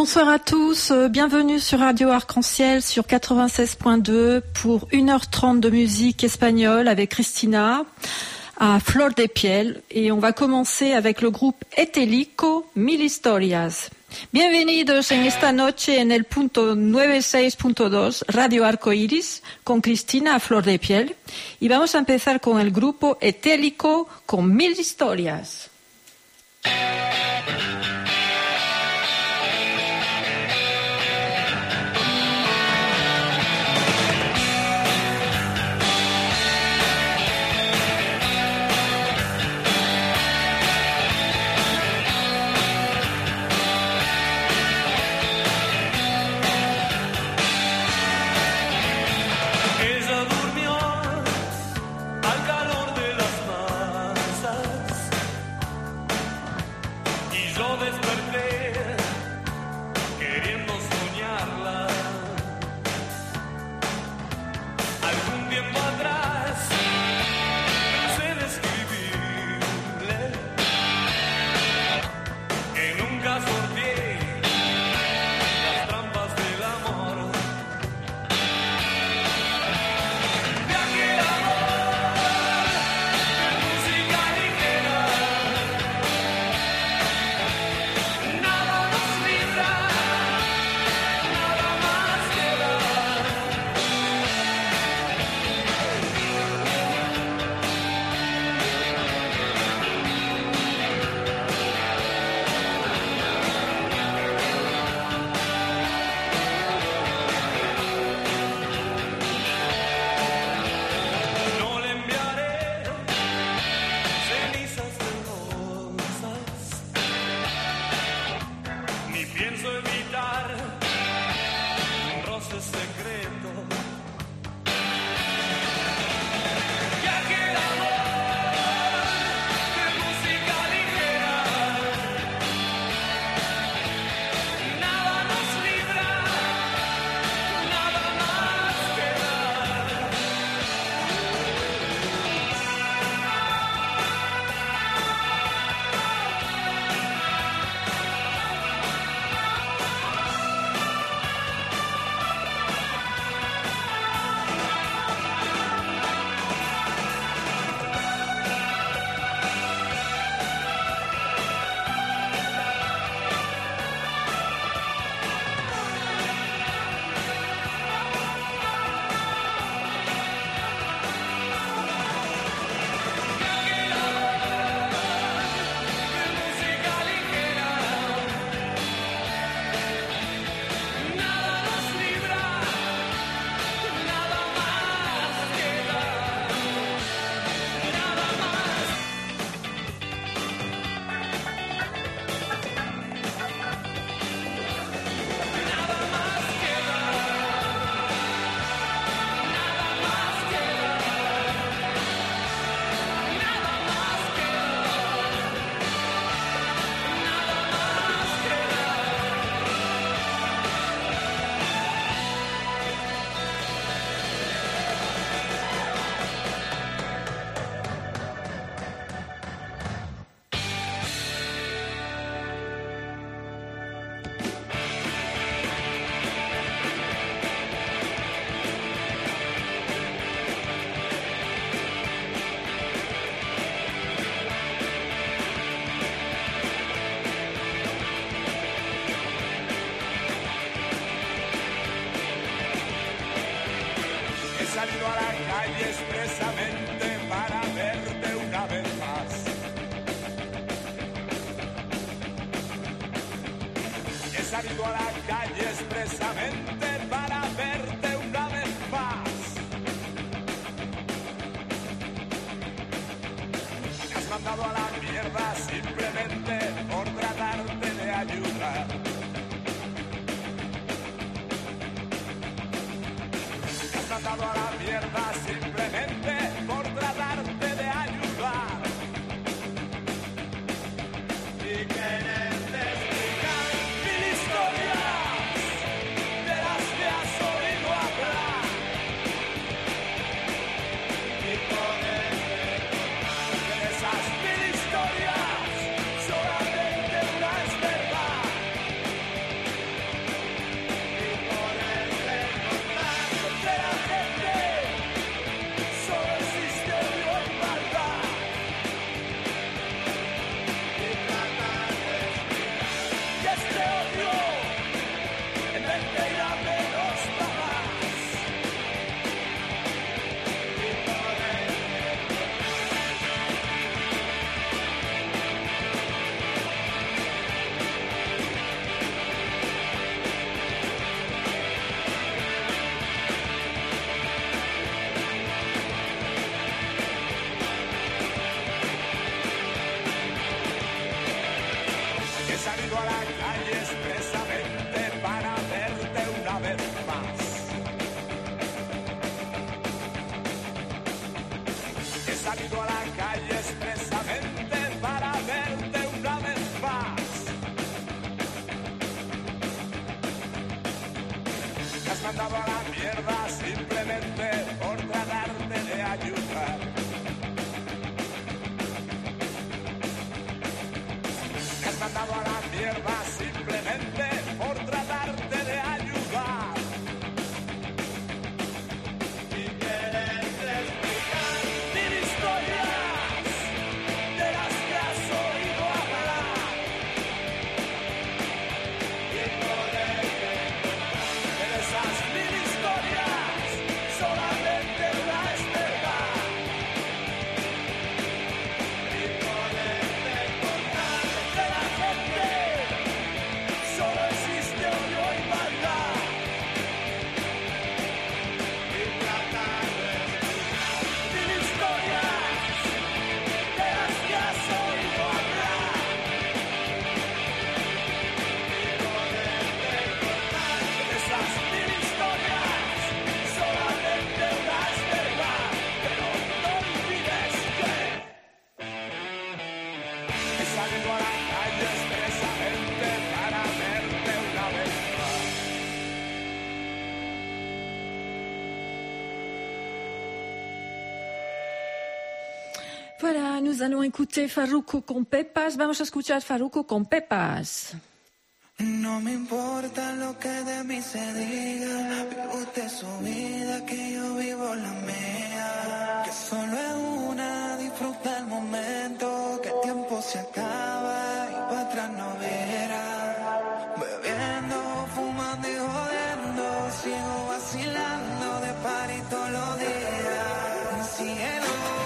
Bonsoir à tous, bienvenue sur Radio Arc-en-Ciel sur 96.2 pour 1h30 de musique espagnole avec Cristina à Flor de Piel et on va commencer avec le groupe Etelico, Mil Historias. Bienvenidos en esta noche en el punto 96.2 Radio Arcoiris con Cristina a Flor de Piel y vamos a empezar con el grupo Etelico con Mil Historias. Salido a la calle expresamente para verte una vez más. He salido a la calle expresamente para verte una vez más. Me has mandado a la mierda simplemente por tratarte de ayudar. Mandado a la mierda simplemente por tratarte de ayudar y quererte explicar mil historias de las que has oído hablar y poderte de esas mil historias solamente una es verdad. has mandado a la mierda simplemente por tratarte de ayudar. Me has mandado a la mierda simplemente por tratarte de ayudar. Y quieres explicar mil historias de las que has oído hablar. Y poderte contar de esas mil historias solamente una es verdad. Y poderte contar de la gente solo existe odio y maldad. Y tratar de explicar mil historias de las que has oído hablar. Y poderte contar de esas mil historias solamente una es verdad. Pero no olvides que he salido a la calle expresamente para verte una vez más. Voilà, nous allons écouter Farruko con Pepas. Vamos a escuchar Farruko con Pepas. No me importa lo que de mí se diga, vive usted su vida, que yo vivo la mía. Que solo es una, disfruta el momento, que el tiempo se acaba y para atrás no verá. Bebiendo, fumando y jodiendo, sigo vacilando de party todos los días. Cielo.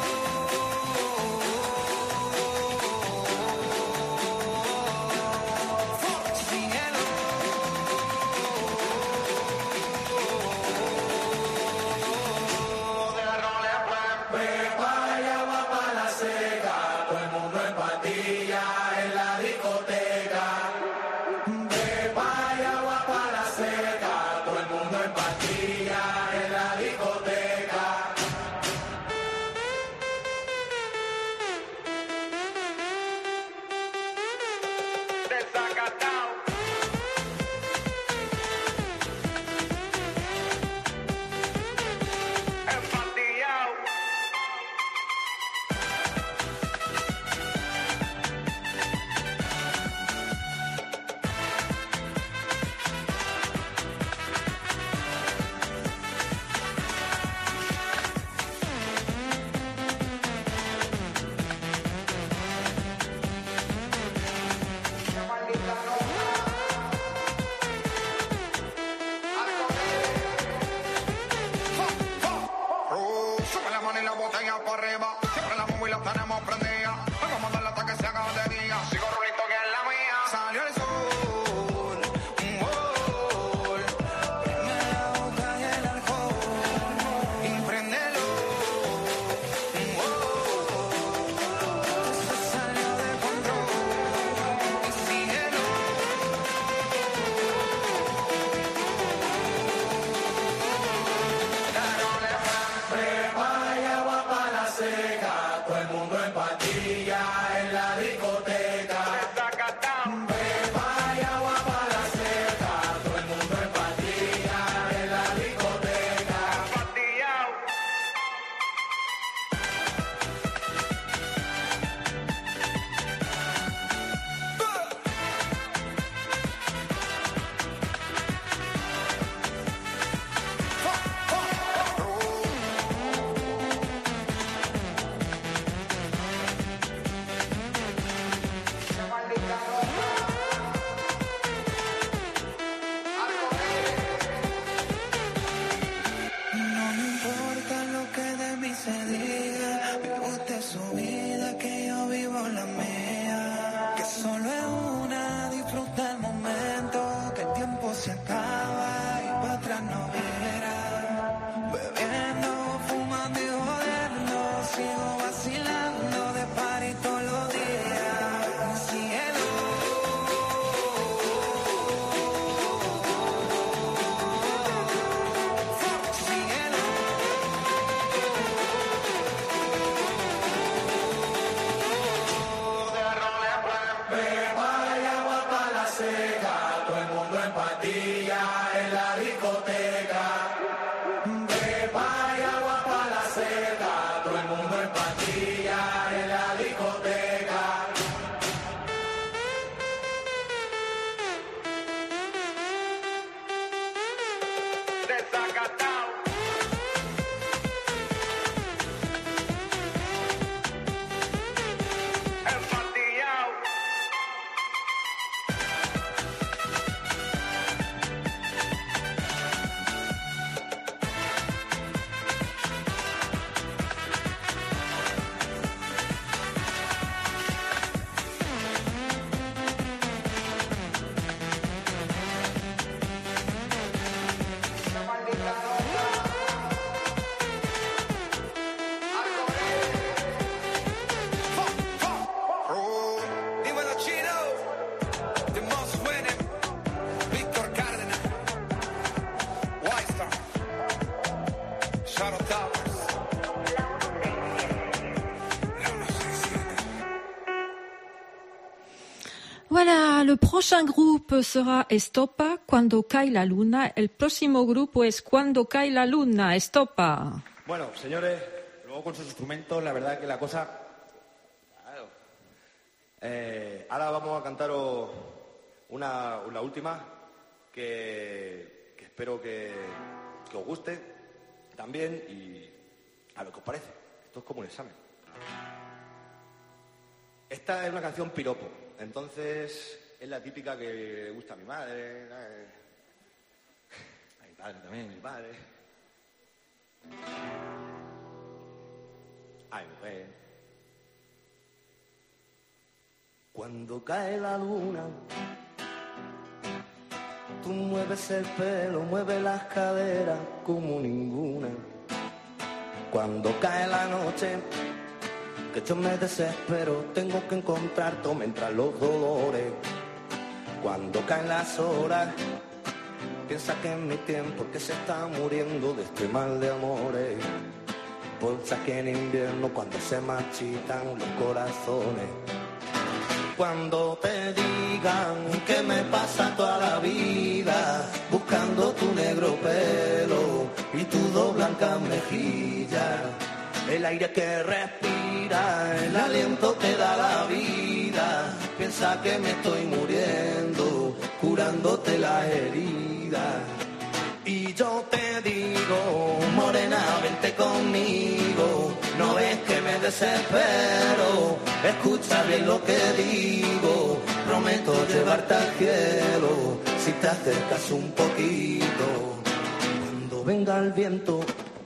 Sube la mano y la botella para arriba. Siempre la móvil la tenemos prendida. Vamos a mandarla hasta que se haga de día. Sigo rulito que es la mía. Salió el sol, un gol. Prende la boca y el alcohol. Y préndelo, un gol. Eso salió de control. Y síguelo. No me importa lo que de mí se diga, vive usted su vida, que yo vivo la mía. Que solo es una, disfruta el momento, que el tiempo se acaba y para atrás no verá. Bebiendo, fumando y jodiendo, sigo vacilando de party todos los días. Cielo. Todo el mundo en patilla en la discoteca. Desacatado. Empatillao. Dímelo, Chino. The most winning. Víctor Cárdenas. Whitestar. Shadow Towers. Voilà, le prochain groupe sera Estopa, Cuando cae la luna. El próximo grupo es Cuando cae la luna, Estopa. Bueno, señores, luego con sus instrumentos, la verdad que la cosa... Claro. Ahora vamos a cantaros una última que espero que os guste también y a lo que os parece. Esto es como un examen. Esta es una canción piropo, entonces es la típica que le gusta a mi madre, a mi padre también, a mi padre, a mi mujer. Cuando cae la luna, tú mueves el pelo, mueves las caderas como ninguna. Cuando cae la noche, que yo me desespero, tengo que encontrarte mientras los dolores. Cuando caen las horas, piensa que es mi tiempo que se está muriendo de este mal de amores. Piensa que en invierno cuando se marchitan los corazones. Cuando te digan que me pasa toda la vida buscando tu negro pelo y tus dos blancas mejillas, el aire que respira, el aliento que da la vida, piensa que me estoy muriendo, curándote las heridas. Y yo te digo, morena, vente conmigo, no ves que me desespero, escucha bien lo que digo, prometo llevarte al cielo, si te acercas un poquito. Cuando venga el viento,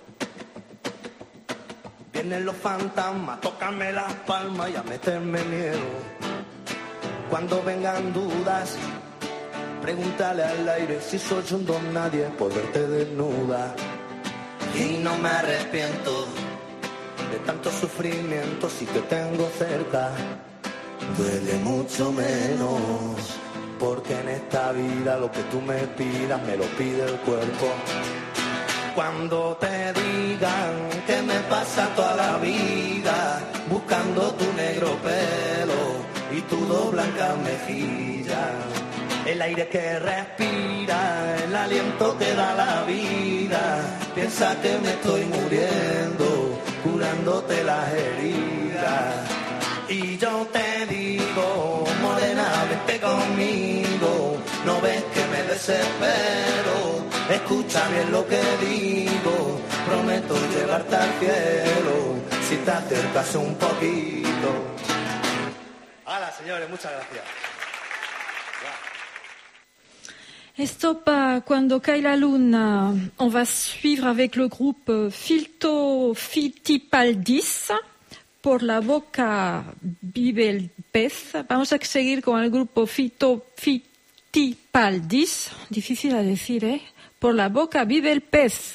vienen los fantasmas a tocarme las palmas y a meterme miedo. Cuando vengan dudas, pregúntale al aire si soy un don nadie por verte desnuda. Y no me arrepiento de tanto sufrimiento si te tengo cerca. Duele mucho menos, porque en esta vida lo que tú me pidas me lo pide el cuerpo. Cuando te digan que me pasa toda la vida buscando tu negro pelo y tu dos blancas mejillas, el aire que respira, el aliento que da la vida, piensa que me estoy muriendo, curándote las heridas. Y yo te digo, morena, vente conmigo, no ves que me desespero, escucha bien lo que digo, prometo llevarte al cielo, si te acercas un poquito. Hola, señores, muchas gracias. Estopa, Cuando cae la luna. On va suivre avec le groupe Filto Fittipaldis. Por la boca vive el pez. Vamos a seguir con el grupo Filto Fittipaldis. Difícil a decir, ¿eh? Por la boca vive el pez.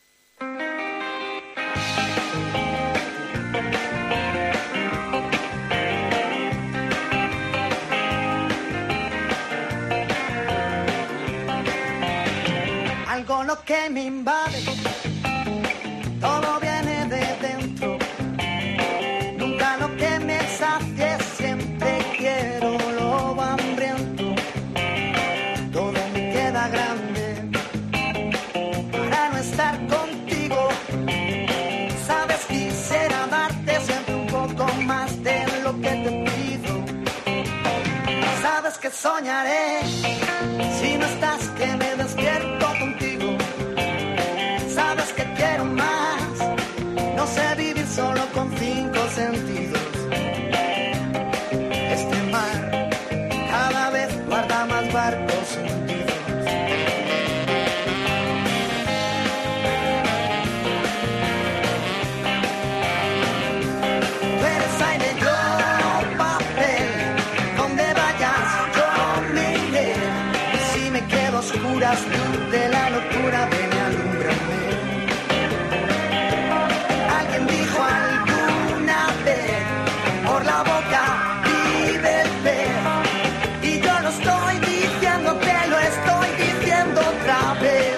Algo lo que me invade, todo viene de dentro. Nunca lo que me sacie, siempre quiero lo hambriento. Todo me queda grande para no estar contigo. Sabes, quisiera darte siempre un poco más de lo que te pido. Sabes que soñaré si no estás, que me despierto contigo. oscuras, luz de la locura, ven y alúmbrame. Alguien dijo alguna vez, por la boca vive el pez. Y yo lo estoy diciendo, te lo estoy diciendo otra vez.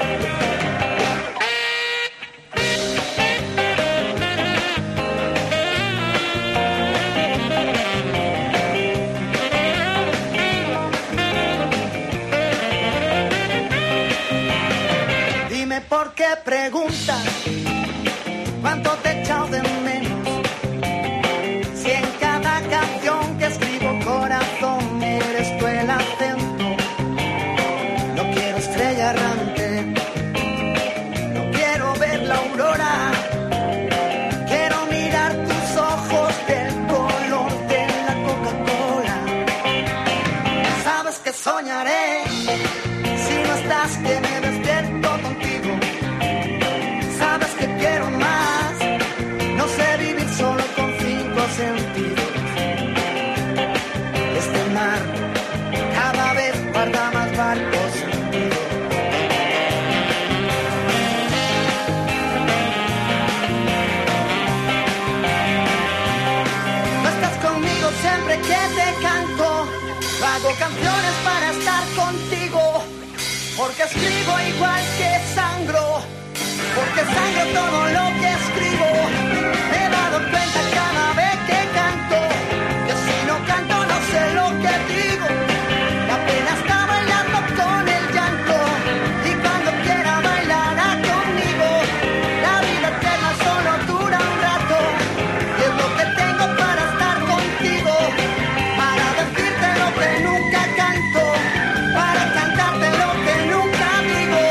¿Por qué preguntas cuánto te he echado de menos? Si en cada canción que escribo, corazón, eres tú el acento. No quiero estrella errante, no quiero ver la aurora. Quiero mirar tus ojos del color de la Coca-Cola. Sabes que soñaré si no estás, que me despierto contigo. Sabes que quiero más, no sé vivir solo con 5 sentidos. Este mar cada vez guarda más barcos sentidos. No estás conmigo siempre que te canto, hago canciones para estar contigo. Porque escribo igual que sangro, porque sangro todo lo que escribo. Me he dado cuenta cada vez que canto, que si no canto no sé lo que digo. La pena está bailando con el llanto, y cuando quiera bailará conmigo. La vida eterna solo dura un rato, y es lo que tengo para estar contigo. Para decirte lo que nunca canto, para cantarte lo que nunca digo.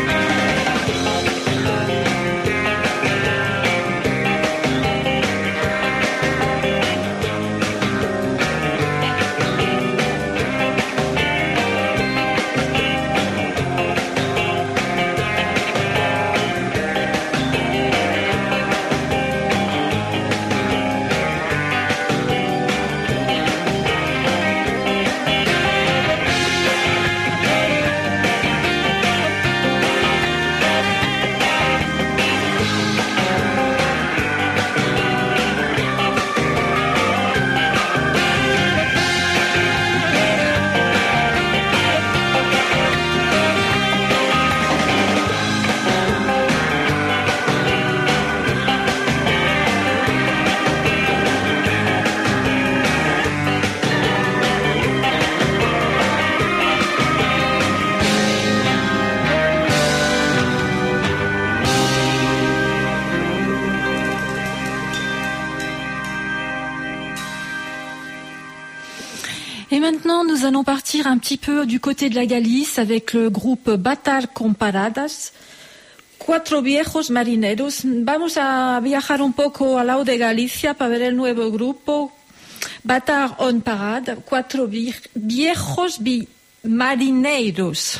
Et maintenant, nous allons partir un petit peu du côté de la Galice avec le groupe Batar Comparadas, Cuatro Viejos Marineros. Vamos a viajar un poco al lado de Galicia para ver el nuevo grupo Batar on Parade, Cuatro Viejos Marineros.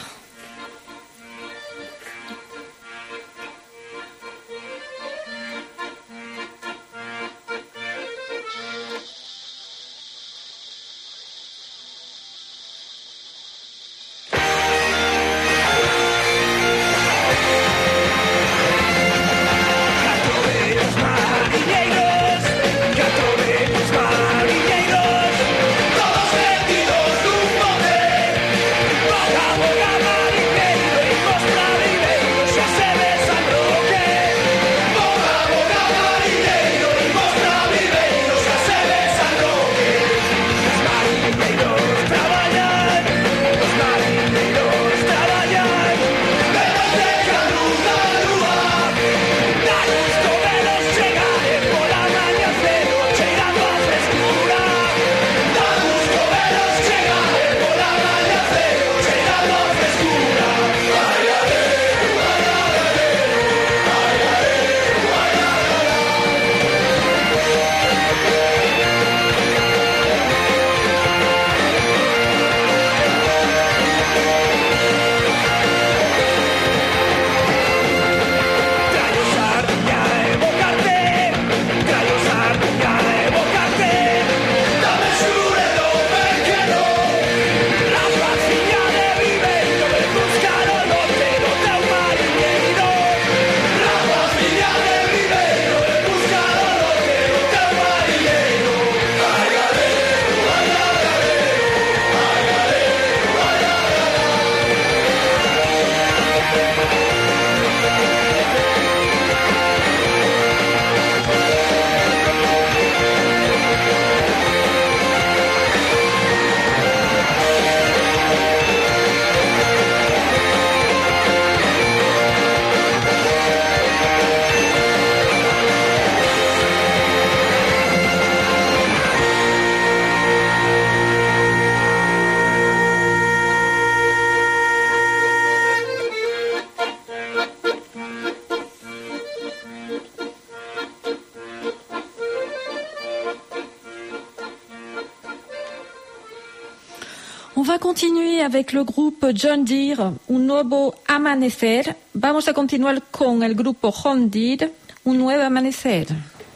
Todos vestidos de un poder, boca a boca. va continuar avec le grupo John Deere, Un Nuevo Amanecer. Vamos a continuar con el grupo John Deere, Un Nuevo Amanecer.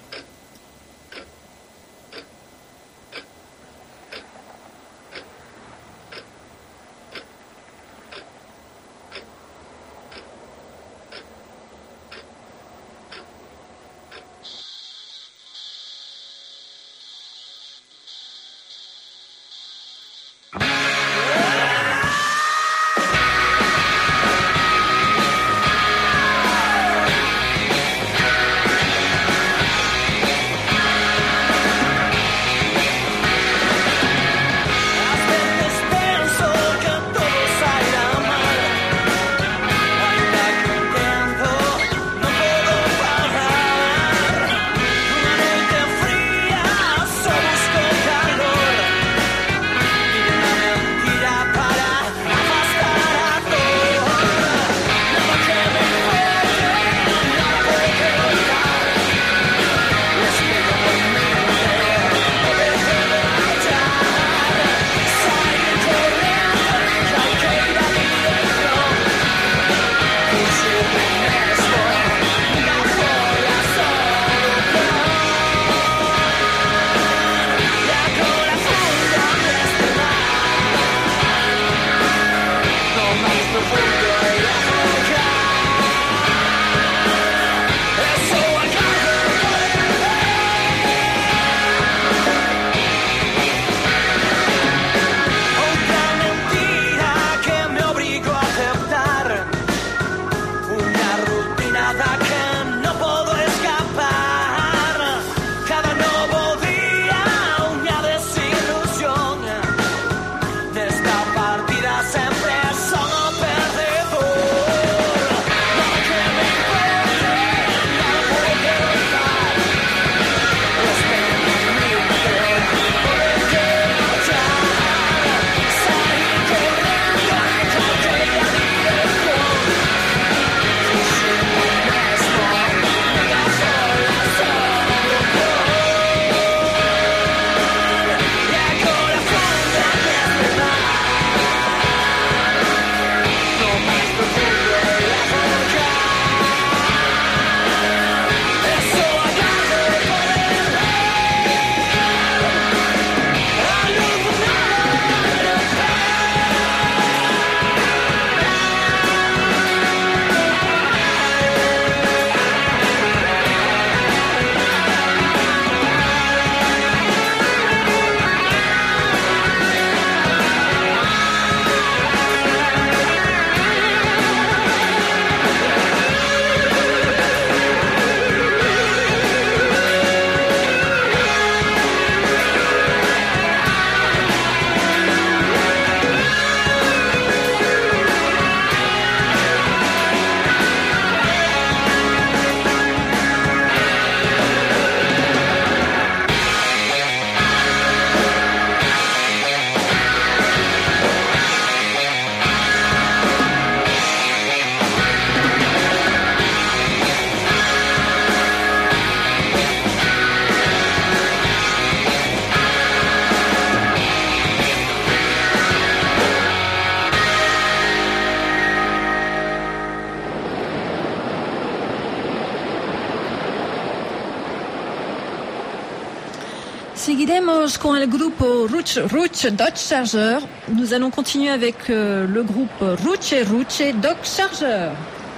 Seguiremos con el grupo Ruche Dodge Charger. Nous allons continuer avec le groupe Ruche Dodge Charger.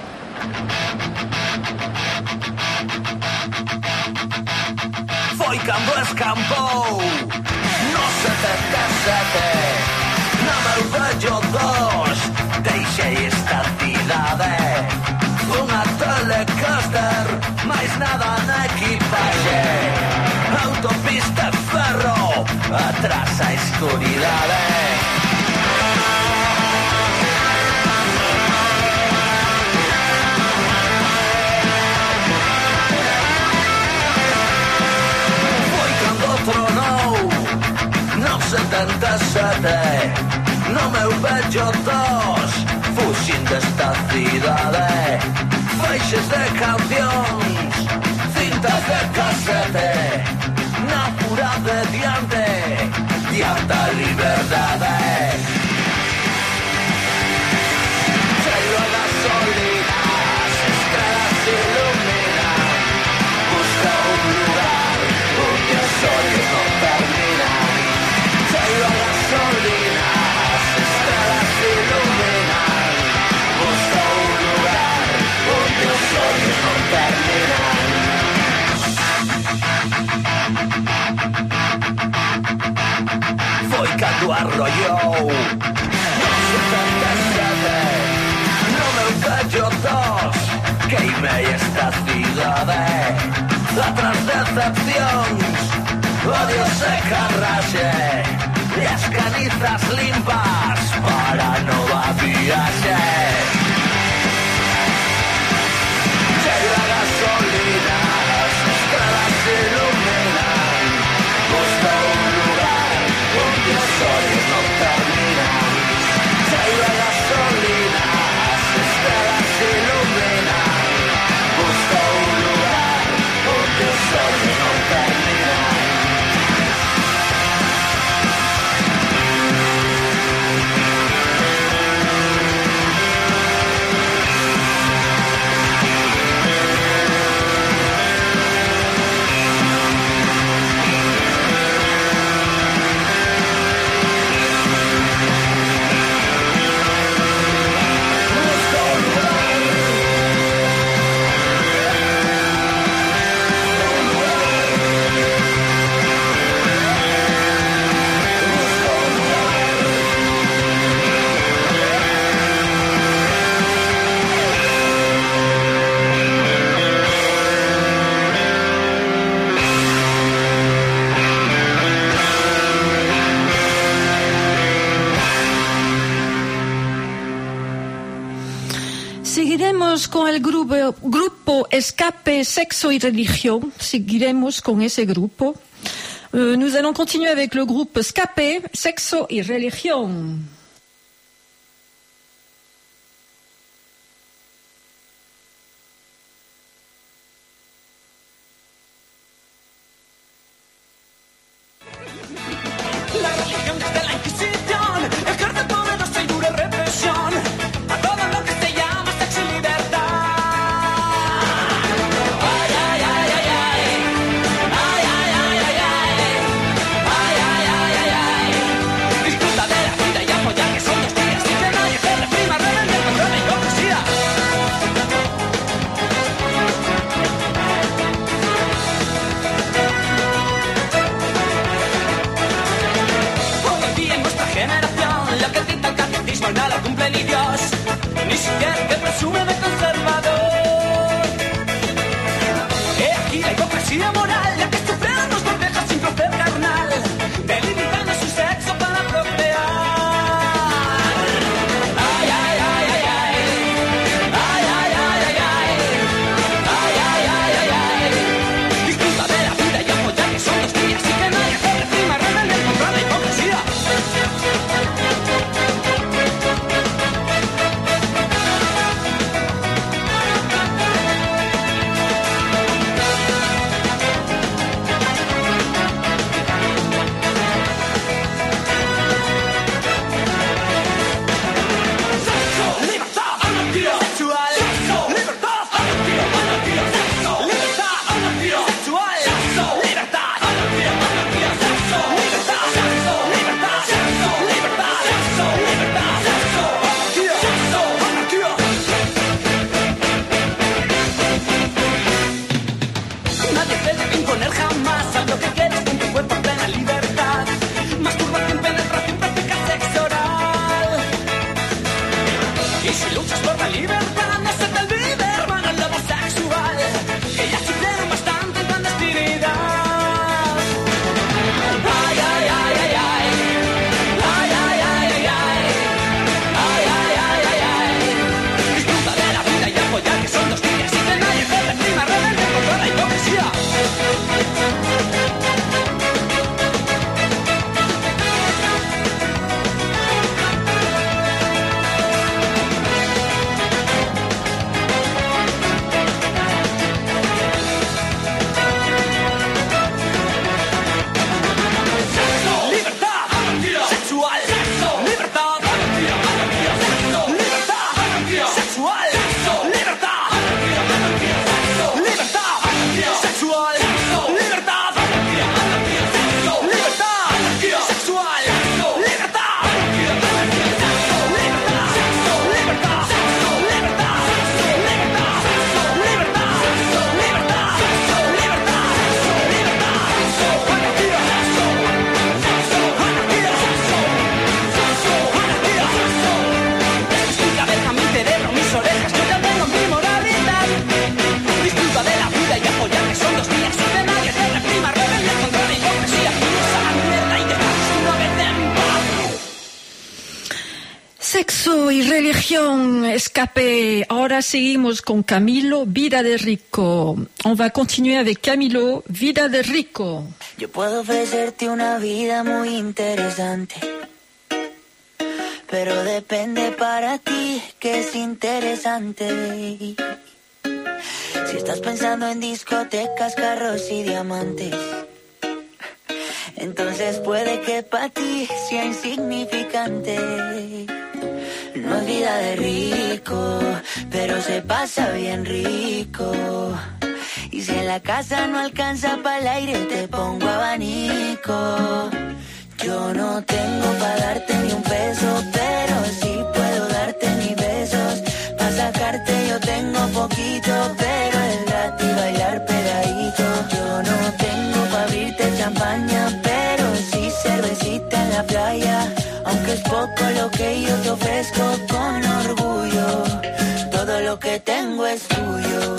Foi cando escampou no 77 na Marbello 2 deixei esta cidade unha telecaster máis nada na equipaxe autopista ferro atrás a escuridade. No 77 no meu vello 2 fuxín desta cidade feixes de cancións cintas de casete na pura de diante a liberdade. parlo yo. No 77, no meu vello 2, que imei esta cidade. Atrás decepcións, odios e carraxe, e as canizas limpas para nova viaxe. Cheio a gasolina, as estrelas iluminan. Busco un lugar onde os ollos non terminan. Cheio a gasolina, as estrelas iluminan. Busco un lugar onde os ollos non terminan. Seguiremos con el grupo Escape, Sexo y Religión. Seguiremos con ese grupo. Nous allons continuer avec le groupe Escape, Sexo y Religión. La religión desde la Inquisición ejerce poderosa y dura represión a todo lo que se llama sexo y libertad. Ay, ay, ay, ay, ay. Ay, ay, ay, ay, ay. Ay, ay, ay, ay, ay. Disfruta de la vida y apoya Religión, Escape. Ahora seguimos con Camilo, Vida de Rico. On va continuer avec Camilo, Vida de Rico. Yo puedo ofrecerte una vida muy interesante, pero depende para ti que es interesante. Si estás pensando en discotecas, carros y diamantes, entonces puede que para ti sea insignificante. No es vida de rico, pero se pasa bien rico. Y si en la casa no alcanza para el aire, te pongo abanico. Yo no tengo para darte ni un peso, pero sí puedo darte mis besos. Pa' sacarte yo tengo poquito, pero es gratis bailar pegadito. Yo no tengo para abrirte champaña, pero sí cervecita en la playa. Aunque es poco lo que yo te ofrezco con orgullo, todo lo que tengo es tuyo.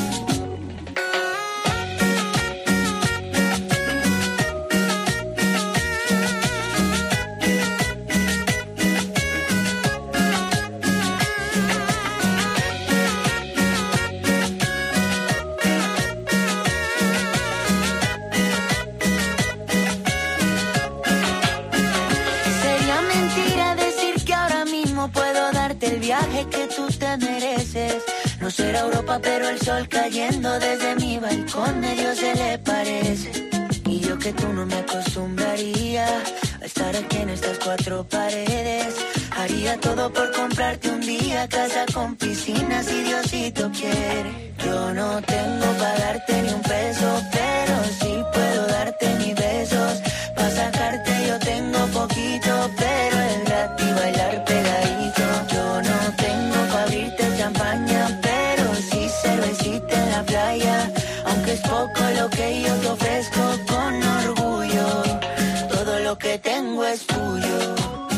Que tú te mereces. No será Europa, pero el sol cayendo desde mi balcón a Dios se le parece. Y yo que tú no me acostumbraría a estar aquí en estas cuatro paredes. Haría todo por comprarte un día casa con piscina si Diosito quiere. Yo no tengo para darte ni un peso, pero sí puedo darte mis besos. Pa' sacarte yo tengo poquito, pero es gratis bailar pegadito. Yo no tengo para abrirte champaña, pero sí cervecita en la playa. Aunque es poco lo que yo te ofrezco con orgullo, todo lo que tengo es tuyo.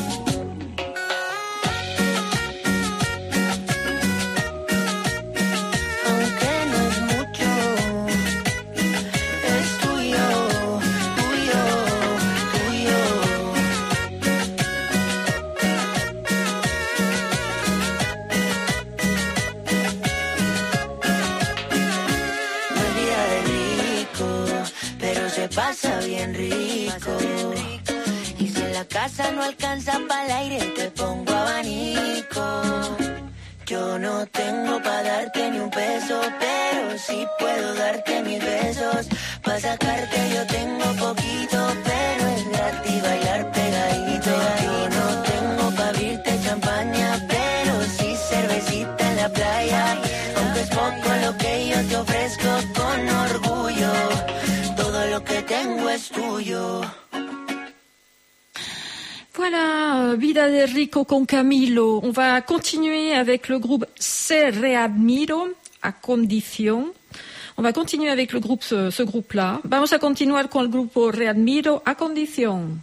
Pasa bien rico. Y si en la casa no alcanza para el aire, te pongo abanico. Yo no tengo para darte ni un peso, pero sí puedo darte mis besos. Pa' sacarte yo tengo poquito, pero es gratis bailar pegadito. Yo no tengo para abrirte champaña, pero sí cervecita en la playa. Aunque es poco lo que yo te ofrezco con orgullo, todo lo que tengo es tuyo. Voilà, Vida de Rico con Camilo. On va continuer avec le groupe Se Readmiro, a condición. On va continuer avec le groupe, ce groupe-là. Vamos a continuar con el grupo Readmiro, a condición.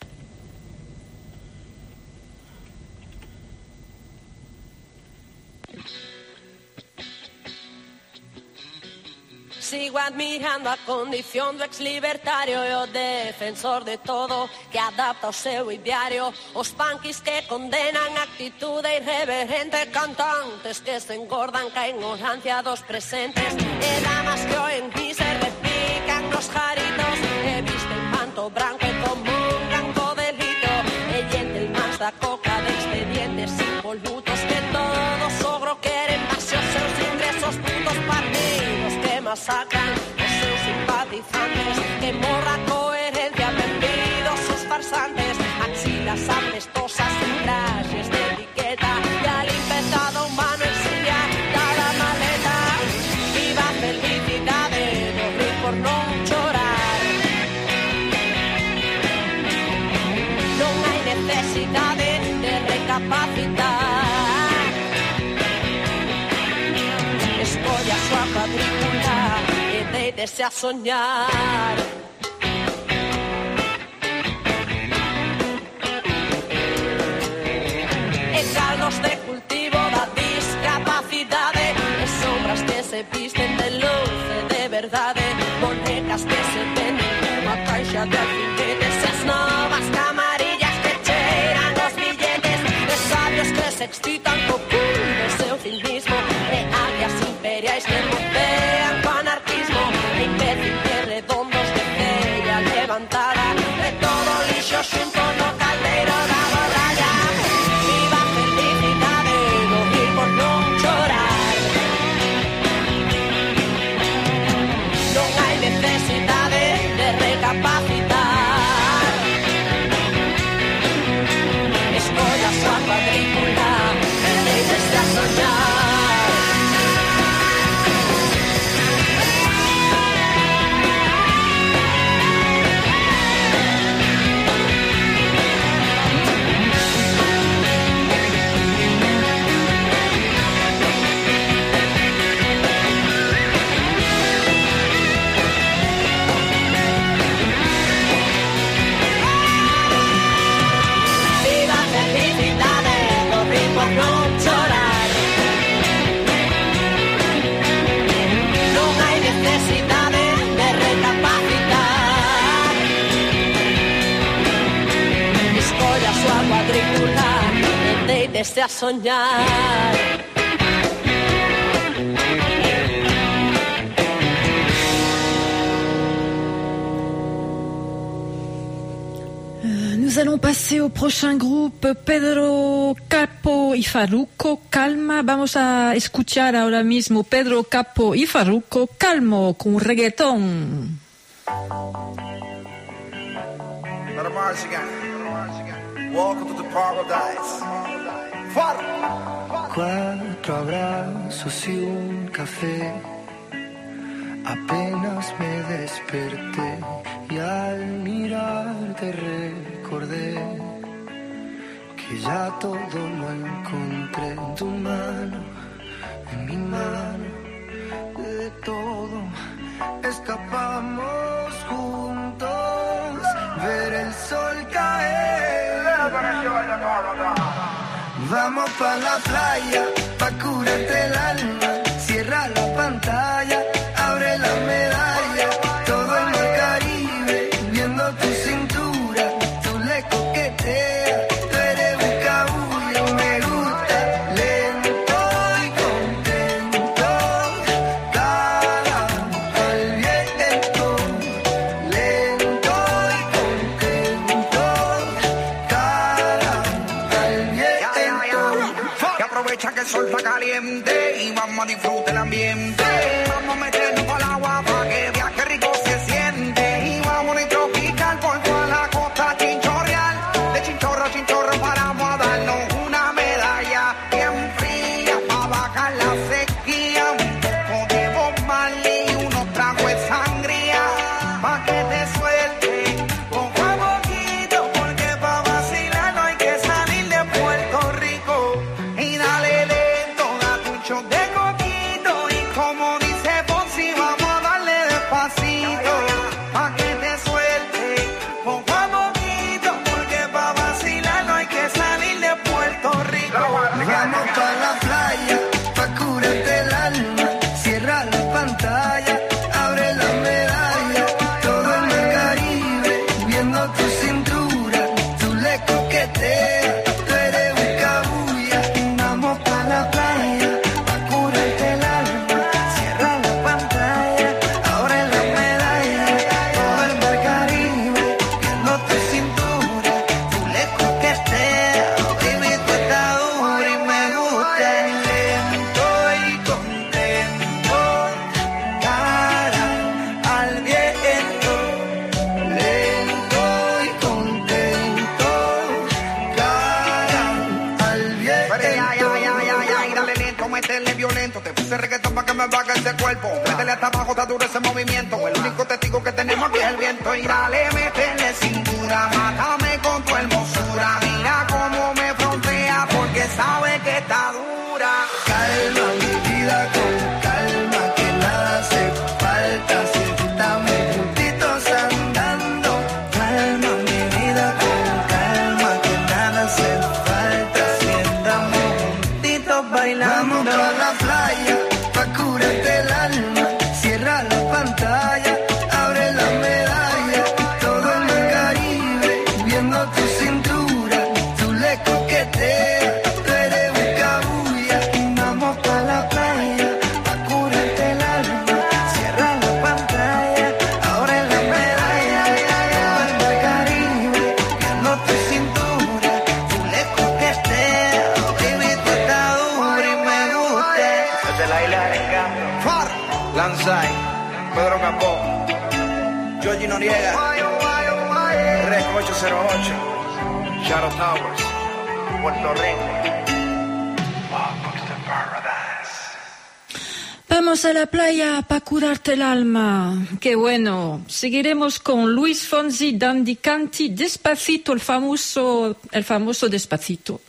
Sigo admirando a condición do ex libertario e o defensor de todo que adapta o seu ideario. Os punkis que condenan actitude irreverente, cantantes que se engordan ca ignorancia dos presentes, e damas que o en mí se repican nos jaritos e visten manto branco e como un branco delito, e gentlemans da coca de expedientes impolutos que todo sogro queren máis os seus ingresos putos partidos que masacran os seus simpatizantes, que morra coherencia perdidos os farsantes, axilas apestosas en trajes de etiqueta e a limpeza do humano exiliar cada maleta. Viva a felicidade do rir por non chorar. Non hai necesidade de recapacitar. Escolla a súa cuadrícula e deítese a soñar. E caldos de cultivo da discapacidade, e sombras que se visten de luz e de verdade, bonecas que se venden nunha caixa de alfinetes, e as novas camarillas que cheiran os billetes, e sabios que se excitan desea soñar. Nous allons passer au prochain groupe, Pedro Capó y Farruko, Calma. Vamos a escuchar ahora mismo Pedro Capó y Farruko, Calmo, con reggaetón. Welcome to the paradise. 4 abrazos y un café. Apenas me desperté y al mirarte recordé que ya todo lo encontré en tu mano, en mi mano. De todo escapamos juntos, ver el sol caer. Vamos pa' la playa, pa' curarte el alma. Cierra la pantalla, abre la medalla. Todo el mar Caribe, viendo tu cintura. Tú le coqueteas, tú eres un cabullo. Me gusta, lento y contento. Cara al viento, lento y contento. Cara al viento. Que aprovecha que el sol está caliente y vamos a disfrutar el ambiente. Vamos a meternos al agua para que viaje rico se siente. Y vamos a tropical por toda la costa chinchorreal. De chinchorro a chinchorro paramos a darnos una medalla bien fría para bajar la sequía. Un poco de Bob Marley y unos tragos de sangría pa' que te suelte poco a poquito, porque pa' vacilar no hay que salir de Puerto Rico. Y dale lento, date un shot de coquito. Y como dice Fonsi, vamos a darle despacito pa' que te suelte poco a poquito, porque pa' vacilar no hay que salir de Puerto Rico. Vamos pa' la playa, pa' curarte el alma. Cierra la pantalla, abre la medalla. Todo el mar Caribe, viendo tu cintura. Tú le coqueteas, tú eres un cabulla. Vamos pa' la playa, pa' curarte el alma. Cierra la pantalla, abre la medalla. Todo el mar Caribe, viendo tu cintura. Tú le coqueteas, baby, tú estás dura y me gusta. Lento y contento, cara al viento. Lento y contento, cara al viento. Y dale lento, métele violento. Te puse reggaetón pa' que me baje ese cuerpo. Métele hasta abajo, está duro ese movimiento. El único testigo que tenemos aquí es el viento. Y dale, métele cintura, mátame con tu hermosura. Mira cómo me frontea, porque sabe que está dura. Calma mi vida con calma, que nada hace falta si estamos juntitos andando. Calma mi vida con calma, que nada hace falta si estamos juntitos bailando. Vamos pa' la playa, pa' curarte el alma. Cierra la pantalla, abre la medalla. Todo el mar Caribe, viendo tu cintura. Tú le coqueteas, tú eres un cabulla. Vamos pa' la playa, pa' curarte el alma. Cierra la pantalla, abre la medalla. Todo el mar Caribe, viendo tu cintura. Tú le coqueteas, baby, tú estás dura y me gusta. Desde la isla del Encanto, Far, Lanzai, Pedro Capó, Georgie Noriega, Rec 808, Shadow Towers, Puerto Rico. Welcome to the paradise. Vamos a la playa para curarte el alma. Qué bueno. Seguiremos con Luis Fonsi, Dandy Canti, Despacito, el famoso Despacito.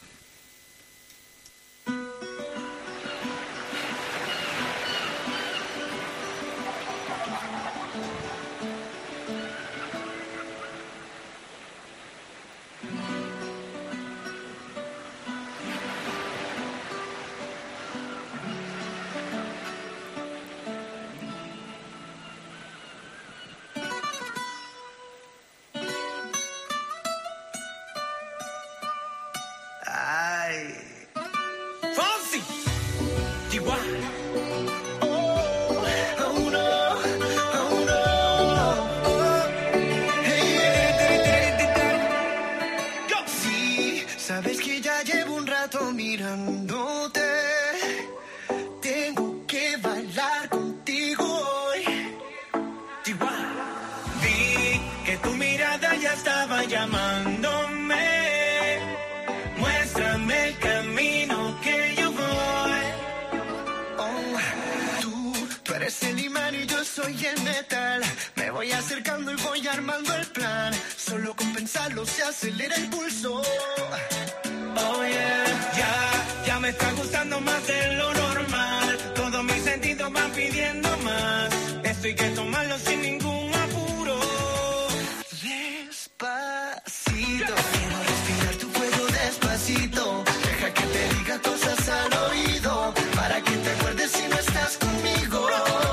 armando el plan. Solo con pensarlo se acelera el pulso. Oh yeah, ya me está gustando más de lo normal. Todos mis sentidos van pidiendo más. Esto hay que tomarlo sin ningún apuro. Despacito, quiero respirar tu fuego despacito. Deja que te diga cosas al oído, para que te acuerdes si no estás conmigo.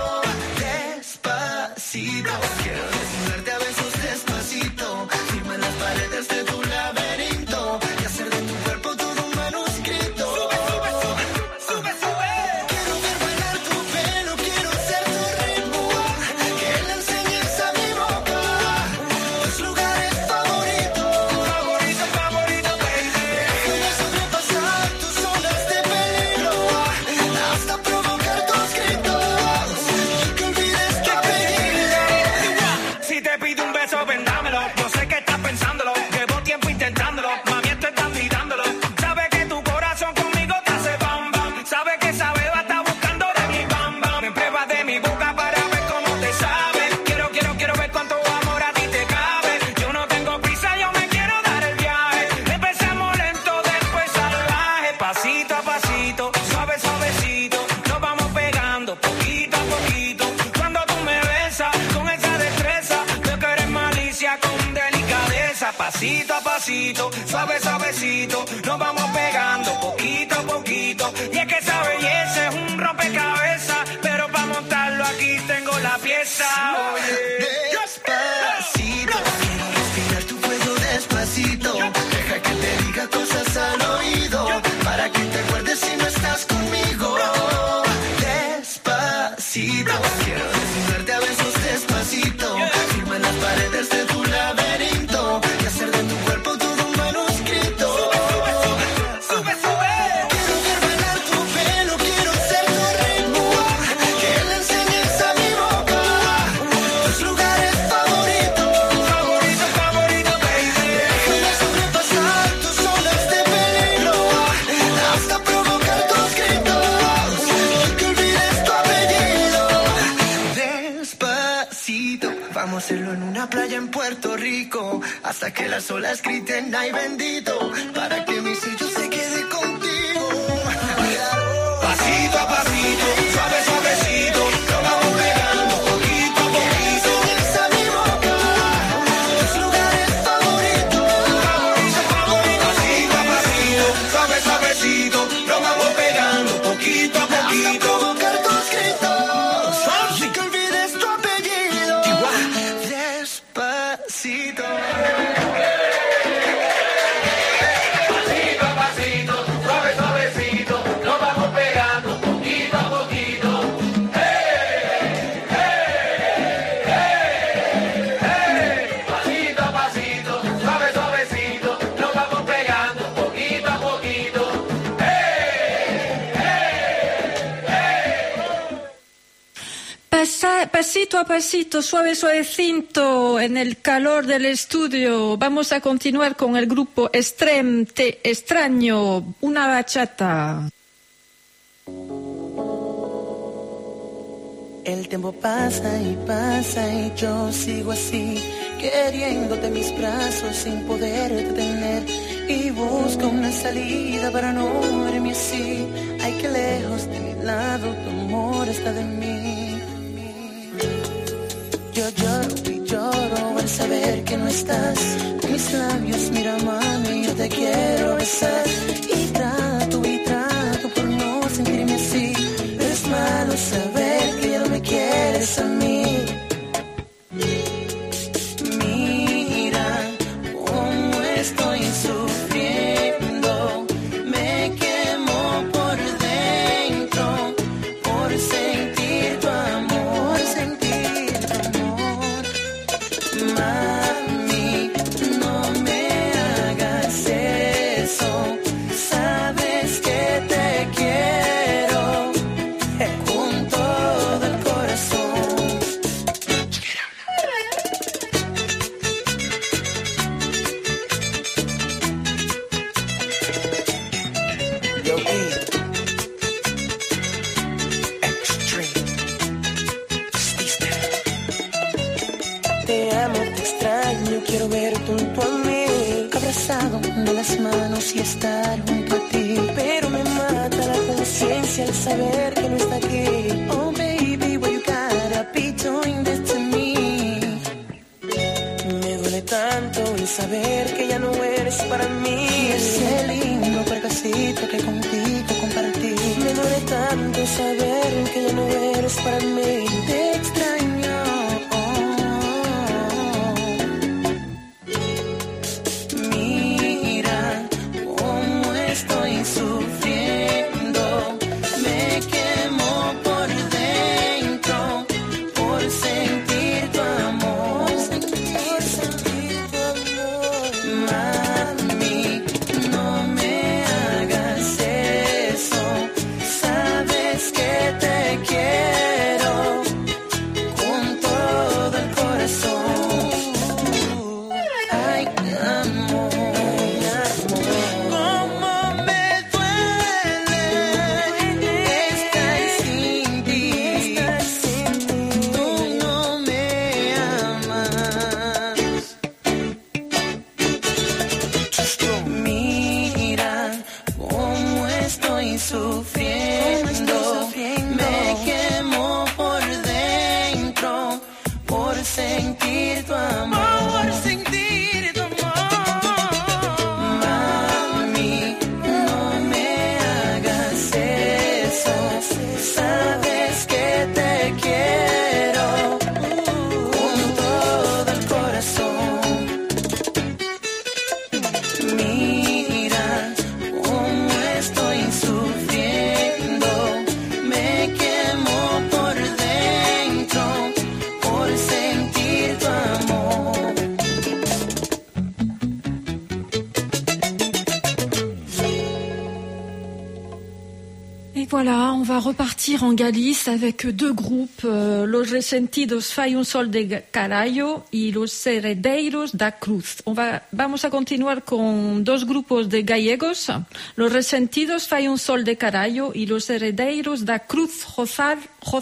Despacito, quiero desnudarte a besos despacito. Firma las paredes de tu laberinto y hacer de tu cuerpo todo un manuscrito. Sube, sube. Quiero ver bailar tu pelo, quiero ser tu ritmo. Que le enseñes a mi boca tus lugares favoritos. Favorito, baby. Déjame sobrepasar tus olas de peligro hasta provocar tus gritos y que olvides tu apellido. Si te pido un beso, ven, dámelo. Yo sé que estás pensándolo, llevo tiempo intentándolo. Mami, esto estás mirándolo. Sabes que tu corazón conmigo te hace bam bam. Sabes que esa beba está buscando de mi bam bam. Me pruebas de mi boca para ver cómo te sabe. Quiero ver cuánto amor a ti te cabe. Yo no tengo prisa, yo me quiero dar el viaje. Empezamos lento, después salvaje. Pasito a pasito, suave, suavecito. Nos vamos pegando poquito a poquito. Cuando tú me besas con esa destreza, veo que eres malicia con delicadeza. Pasito a pasito, suave, suavecito. Nos vamos pegando poquito a poquito. Y es que esa belleza es un rompecabezas, pero para montarlo aquí tengo la pieza. Despacito, quiero respirar tu fuego despacito. Deja que te diga cosas al oído, para que te acuerdes si no estás conmigo. Despacito, quiero desnudarte a besos despacito. Firma las paredes de tu laberinto y hacer de tu cuerpo todo un manuscrito. Sube, sube. Quiero ver bailar tu pelo, quiero ser tu ritmo. Que le enseñes a mi boca tus lugares favoritos. Favorito, baby. Déjame sobrepasar tus olas de peligro hasta provocar tus gritos y que olvides tu apellido. Despacito, vamos a hacerlo en una playa en Puerto Rico, hasta que las olas griten ay bendito, para que mi sello se quede contigo. Pasito a pasito, suave, suavecito, lo vamos pegando poquito a poquito. Enseñas a mi boca tus lugares favoritos. Pasito a pasito, suave, suavecito, lo vamos pegando poquito a poquito. Hasta provocar tus gritos y que olvides tu apellido. Despacito. Pasito a pasito, suave, suavecito, nos vamos pegando poquito a poquito. Pasito a pasito, suave, suavecito, nos vamos pegando poquito a poquito. Pasito a pasito, suave, suavecito, en el calor del estudio. Vamos a continuar con el grupo Extrem, Te extraño, una bachata. El tiempo pasa y yo sigo así, queriéndote en mis brazos sin poderte tener. Y busco una salida para no verme así. Ay, que lejos de mi lado tu amor está de mí. Yo lloro y lloro al saber que no estás. Con mis labios, mira mami, yo te quiero besar. Y trato por no sentirme así. Pero es malo saber que ya no me quieres a mí. Mira cómo estoy sufriendo. Me quemo por dentro por sentir tu amor, sentir tu amor. Mami, no me hagas eso. Sabes que te quiero con todo el corazón. Yo, Extreme. Te amo, te quiero ver junto a mí, abrazado de las manos y estar junto a ti. Pero me mata la conciencia al saber que no está aquí. Oh baby, why you gotta be doing this to me? Me duele tanto el saber que ya no eres para mí. Ese lindo cuerpecito que contigo compartí. Me duele tanto saber que ya no eres para mí. Te extraño. Mira cómo estoy sufriendo. Me quemo por dentro por sentir tu amor. Mami, no me hagas eso. Sabes que te quiero con todo el corazón. Ay, amor, cómo me duele estar sin ti. Tú no me amas. Mira cómo estoy sufriendo. Me quemo por dentro por sentir tu amor. Mami, no me hagas eso. Sabes que te quiero con todo el corazón. Mira cómo estoy sufriendo. Me quemo por dentro por sentir tu amor. Et voilà, on va repartir en Galice avec deux groupes, Los Resentidos Fai un Sol de Carallo y Los Herederos da Cruz. Vamos a continuar con dos grupos de gallegos, Los Resentidos Fai un Sol de Carallo y Los Herederos da Cruz Jozar.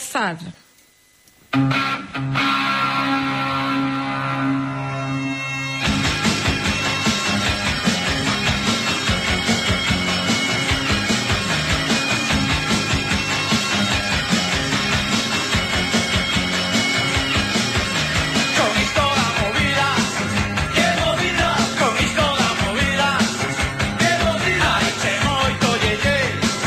Con isto da movida, que movida, con isto da movida, que movida, ai che moito yeye,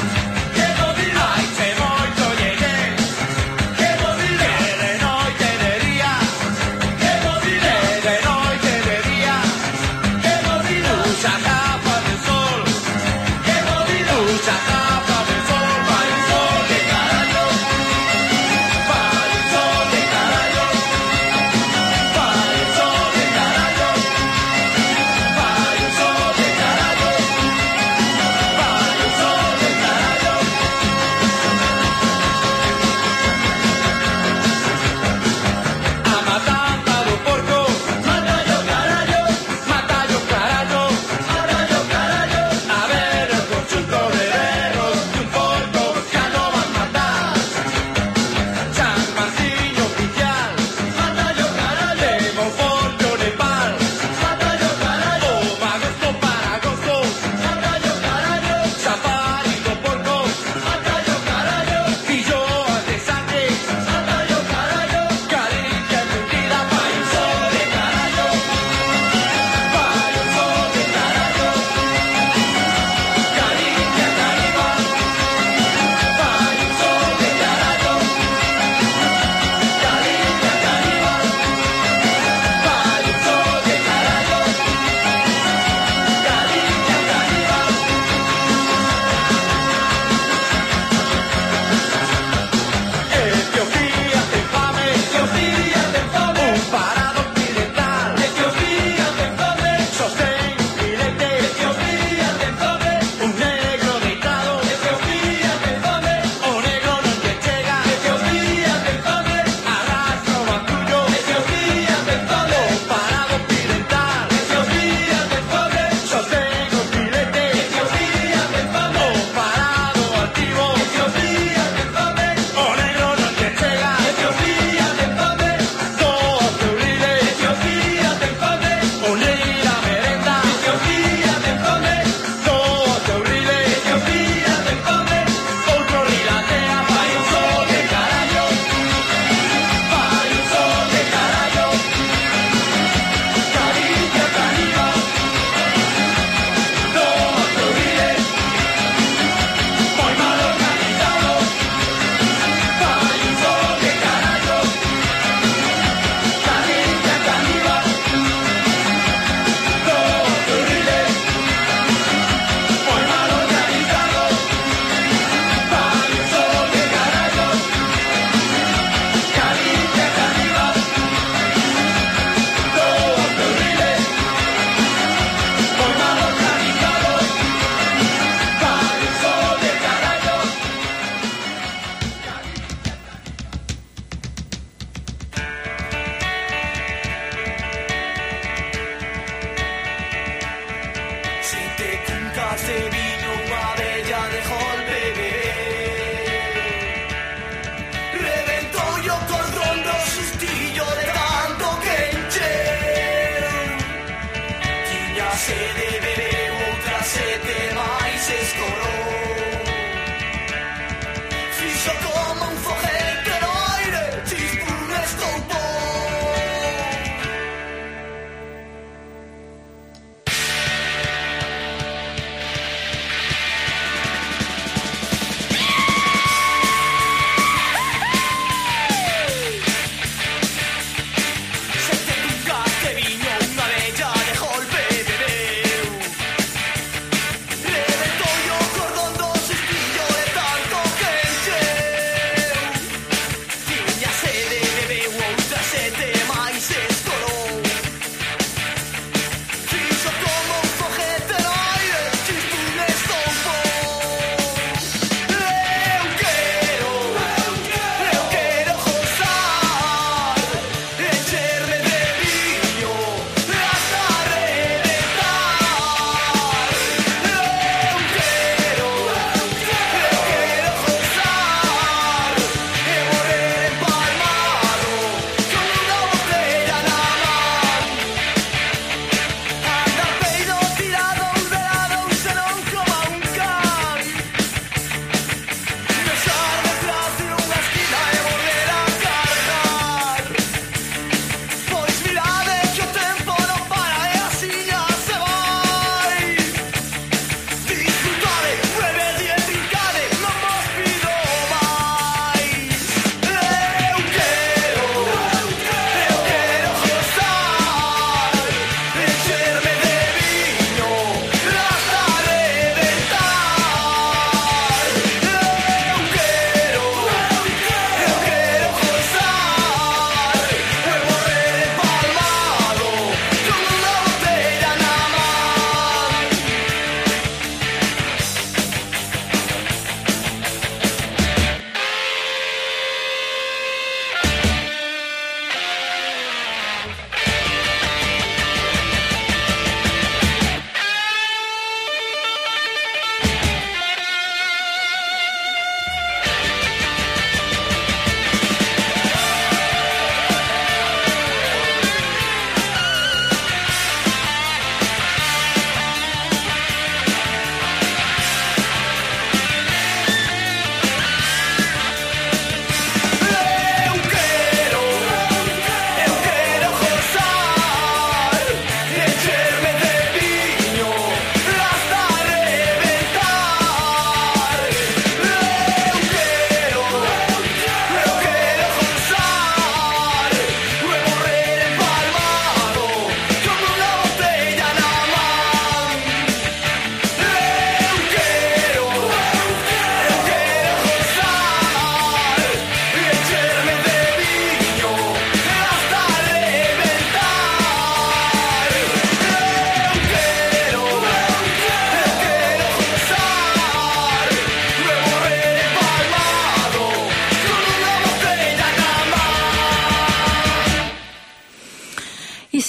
que movida, ai che moito yeye, que movida, que de noite de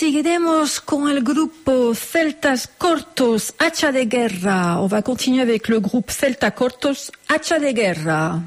seguiremos con el grupo Celtas Cortos, Hacha de Guerra. On va continuer avec le groupe Celtas Cortos, Hacha de Guerra.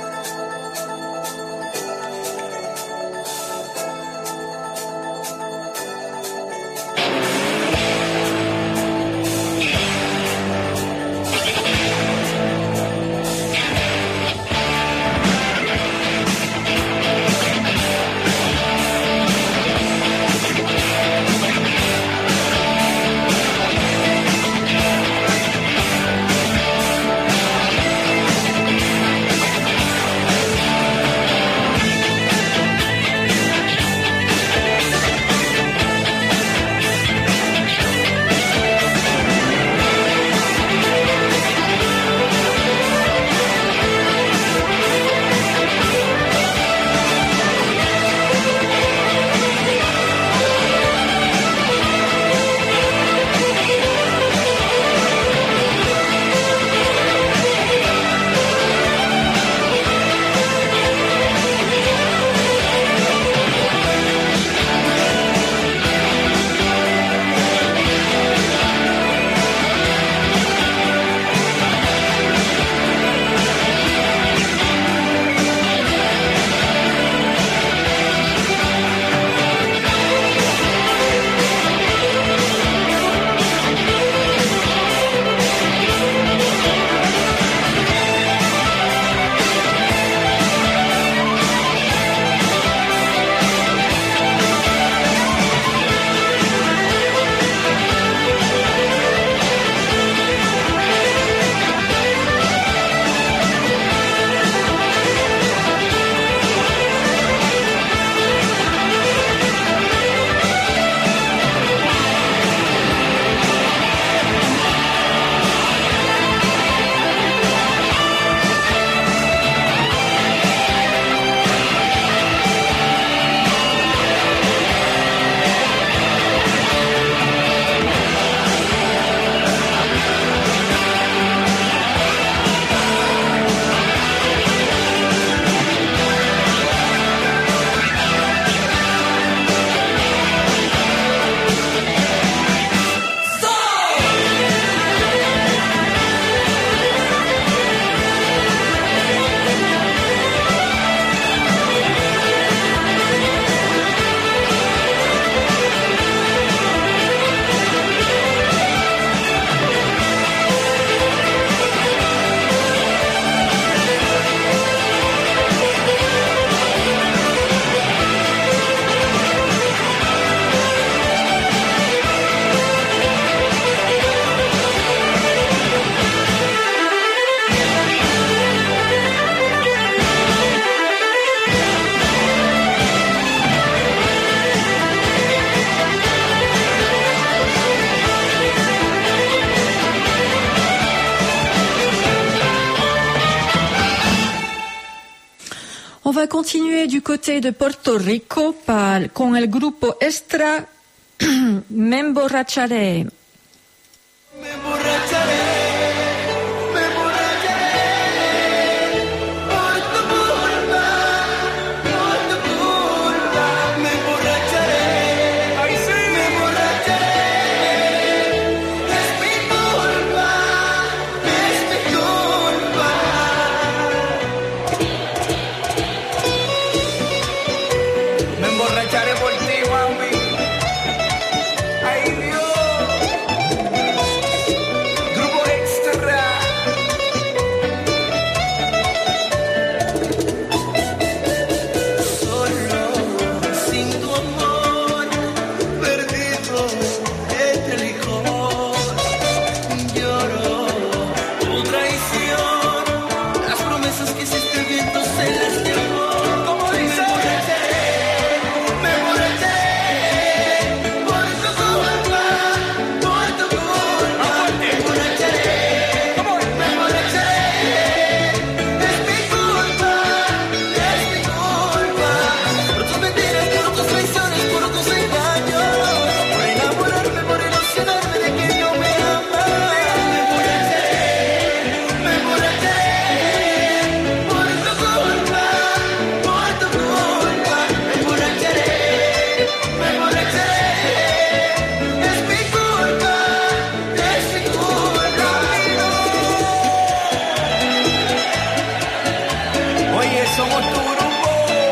On va continuer du côté de Puerto Rico con el grupo Extra Me Emborracharé. Me emborracharé, me emborracharé por tu culpa, me emborracharé, ay sí, me emborracharé, es mi culpa, es mi culpa. Me emborracharé por ti, mami, ay Dios. somos tu grupo.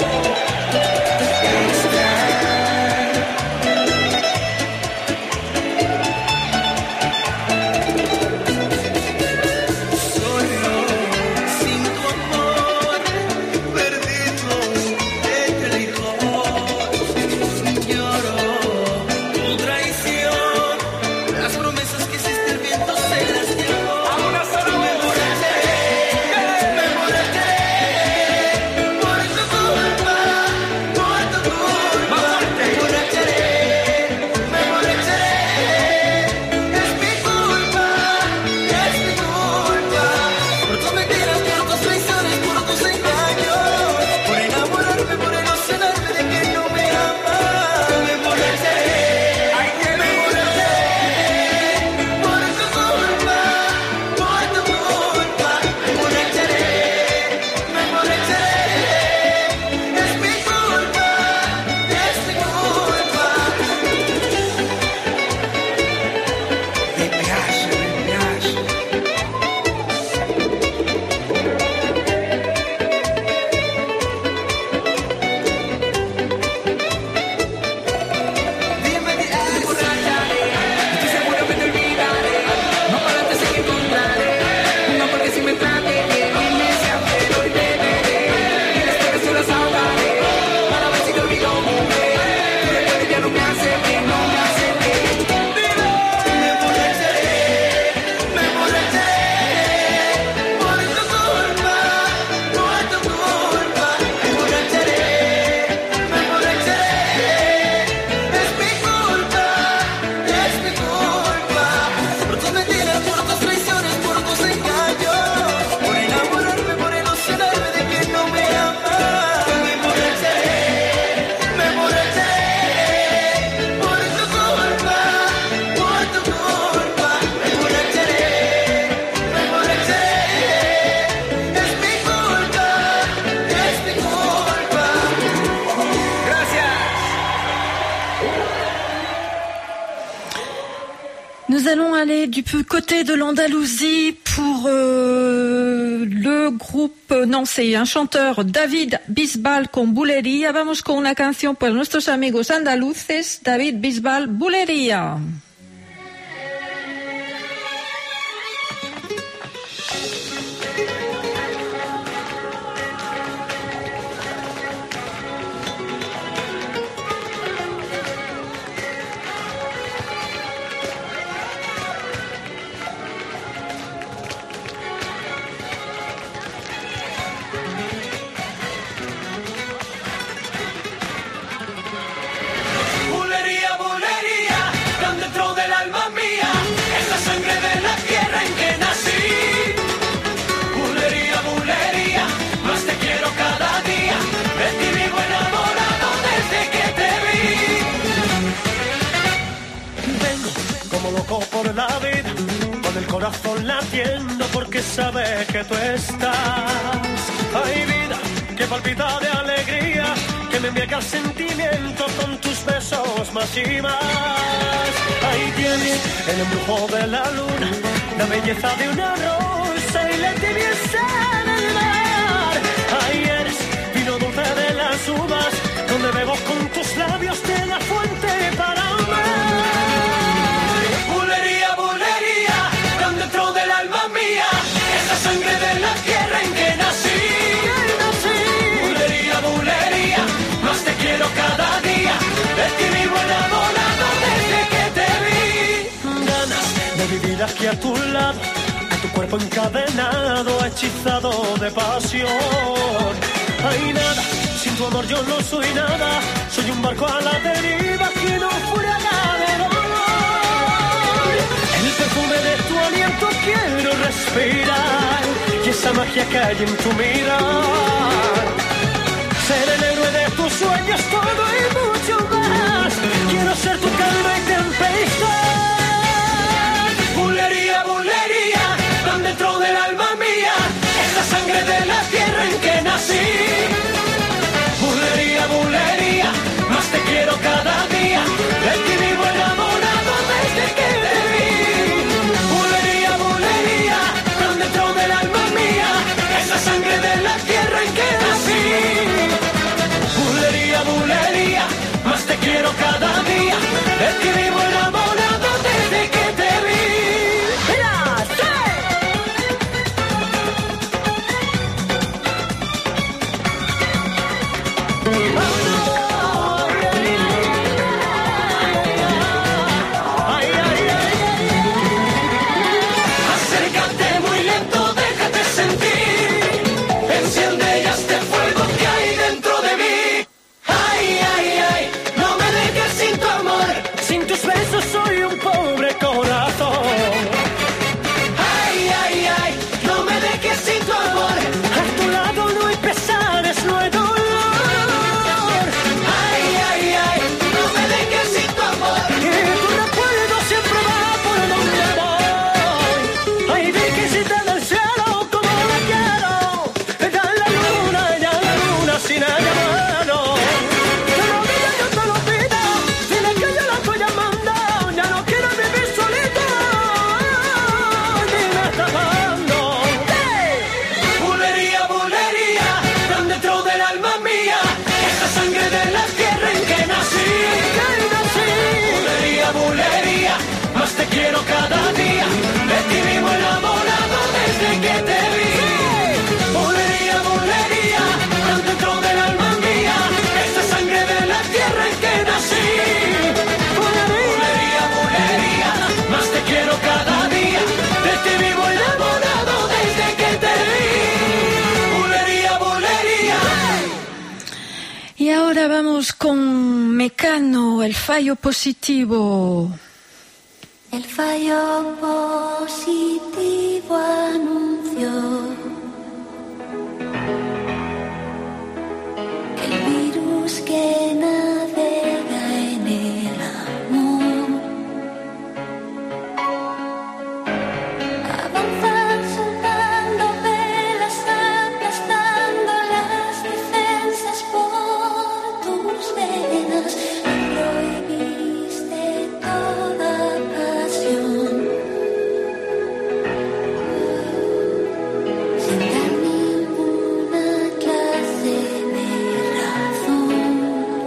Soy yo, sin tu amor, perdido entre lejos. Lloro tu traición, las promesas que hiciste el viento se las llevó. A una sola vez. Me emborraché por tu culpa, por tu culpa. Más fuerte. Me emborracharé, es mi culpa, es mi culpa. Por tus mentiras, por tus traiciones, por tus engaños, por enamorarme, por ilusionarme de que no me amas. Me emborracharé, Ay, qué me emborracharé por tu culpa, por tu culpa. Me emborracharé, es mi culpa, es mi culpa. Me piace. Dime de eso. Estoy seguro que te olvidaré. Más para adelante sé que encontraré. No porque si me trate bien, me siempre hoy beberé. Y las penas solas ahogaré. Para ver si te olvido, mujer. Tu recuerdo ya no me hace bien, no me hace bien. Dime. Me emborracharé por tu culpa, por tu culpa. Me emborracharé, es mi culpa, es mi culpa. Por tus mentiras, por tus traiciones, por tus engaños, por enamorarme, por ilusionarme de que no me amas. Me emborracharé, por tu culpa, por tu culpa. Me emborracharé, es mi culpa, es mi culpa. Gracias. Nous allons aller du côté de l'Andalousie pour le groupe, non, c'est un chanteur, David Bisbal con Bulería. Vamos con una canción para nuestros amigos andaluces, David Bisbal, Bulería. Bulería, bulería, tan dentro del alma mía, es la sangre de la tierra en que nací. Bulería, bulería, más te quiero cada día, de ti vivo enamorado desde que te vi. Vengo como loco por la vida, con el corazón latiendo porque sabe que tú estás. Hay vida que palpita de alegría, que me embriaga el sentimiento con tus besos más y más. Ahí tienes el embrujo de la luna, la belleza de una rosa y la tibieza del mar. Ahí eres vino dulce de las uvas, donde bebo con tus labios de la fuente para amar. Bulería, bulería, tan dentro del alma mía, es la sangre de la tierra en que nací. Bulería, bulería, más te quiero cada día, de ti vivo enamorado desde que te vi. Ganas de vivir aquí a tu lado, a tu cuerpo encadenado, hechizado de pasión. Hay nada, sin tu amor yo no soy nada, soy un barco a la deriva que no naufraga de dolor. El perfume de tu aliento quiero respirar, y esa magia que hay en tu mirar. Ser el héroe de tus sueños, todo y mucho más. Quiero ser tu calma y tempestad. Bulería, bulería, tan dentro del alma mía, es la sangre de la tierra en que nací. Bulería, bulería, más te quiero cada día, de ti vivo enamorado desde que te vi. Bulería, bulería, tan dentro del alma mía, es la sangre de la tierra en que nací. Bulería, bulería, más te quiero cada día. De ti vivo enamorado desde que te vi. ¡Mira! ¡Sí! Acércate muy lento, déjate sentir. Enciende ya este fuego que hay dentro de mí. Ay, ay, ay, no me dejes sin tu amor. Sin tus besos soy un pobre corazón. Ay, ay, ay, no me dejes sin tu amor. A tu lado no hay pesares, no hay dolor. Ay, ay, ay, no me dejes sin tu amor. Que tu recuerdo siempre va por donde voy. Ay, virgencita del cielo, como la quiero. Da la luna sin ella mano. Te lo digo, yo te lo pido. Dile que yo la estoy llamando. Ya no quiero vivir solito. Dime hasta cuándo. Bulería, bulería, tan dentro del alma mía. Esa sangre de la tierra en que nací. Bulería, bulería, más te quiero cada día. De ti vivo enamorado desde que te vi. Bulería, bulería, tan dentro del alma mía. Esa sangre de la tierra en que nací. Bulería, bulería, más te quiero cada día. De ti vivo enamorado desde que te vi. Bulería, bulería. Y ahora vamos con Mecano, el fallo positivo. El fallo positivo anunció que el virus que navega en el amor avanza soltando velas, aplastando las defensas por tus venas. Prohibiste toda pasión. Sin dar ninguna clase de razón.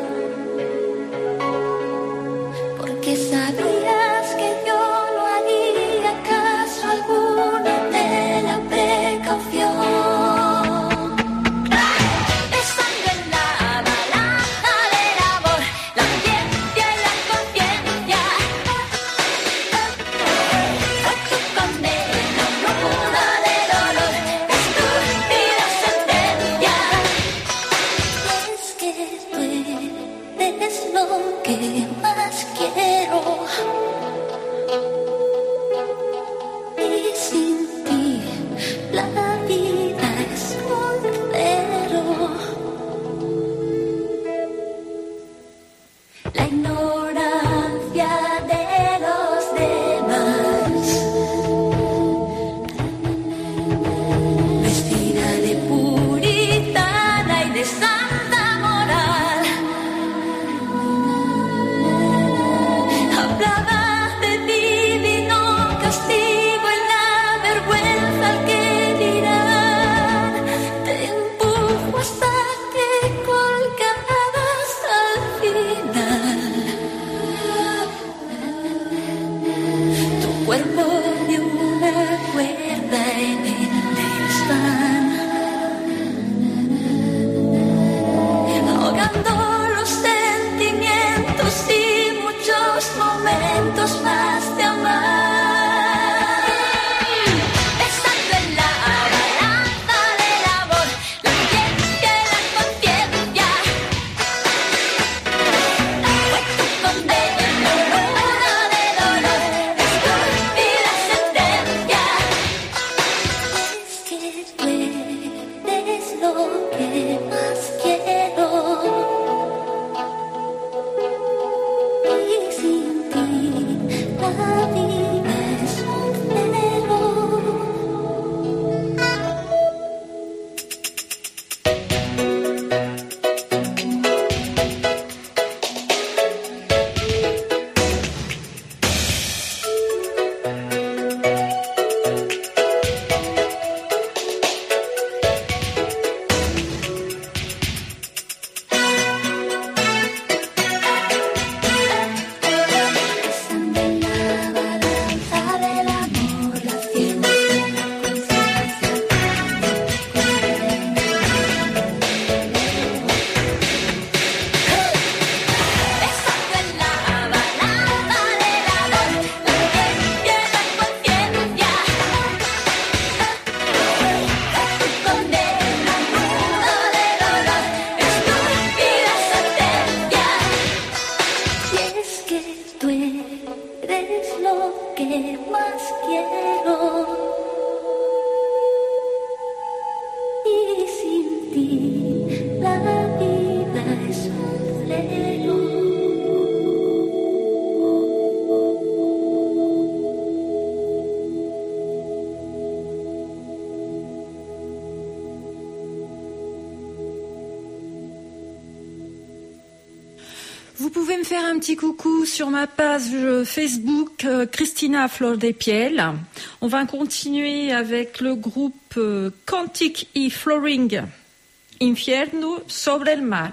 Vous pouvez me faire un petit coucou sur ma page Facebook Cristina Flor de Piel. On va continuer avec le groupe Cantic y Flooring Infierno sobre el mar.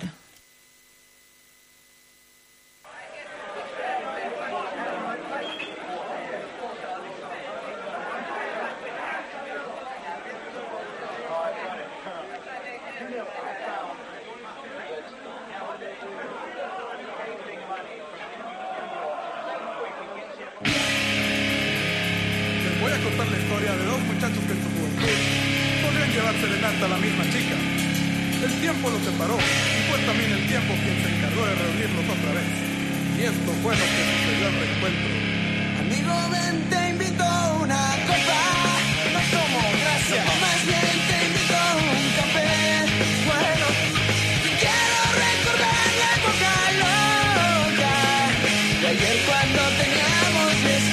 Voy a contar la historia de dos muchachos que en su juventud solían llevar serenata a la misma chica. El tiempo los separó y fue también el tiempo quien se encargó de reunirlos otra vez. Y esto fue lo que sucedió al reencuentro. Amigo, ven, te invito a una copa. No tomo, gracias. Más bien te invito a un café. Bueno, quiero recordar la época loca de ayer cuando teníamos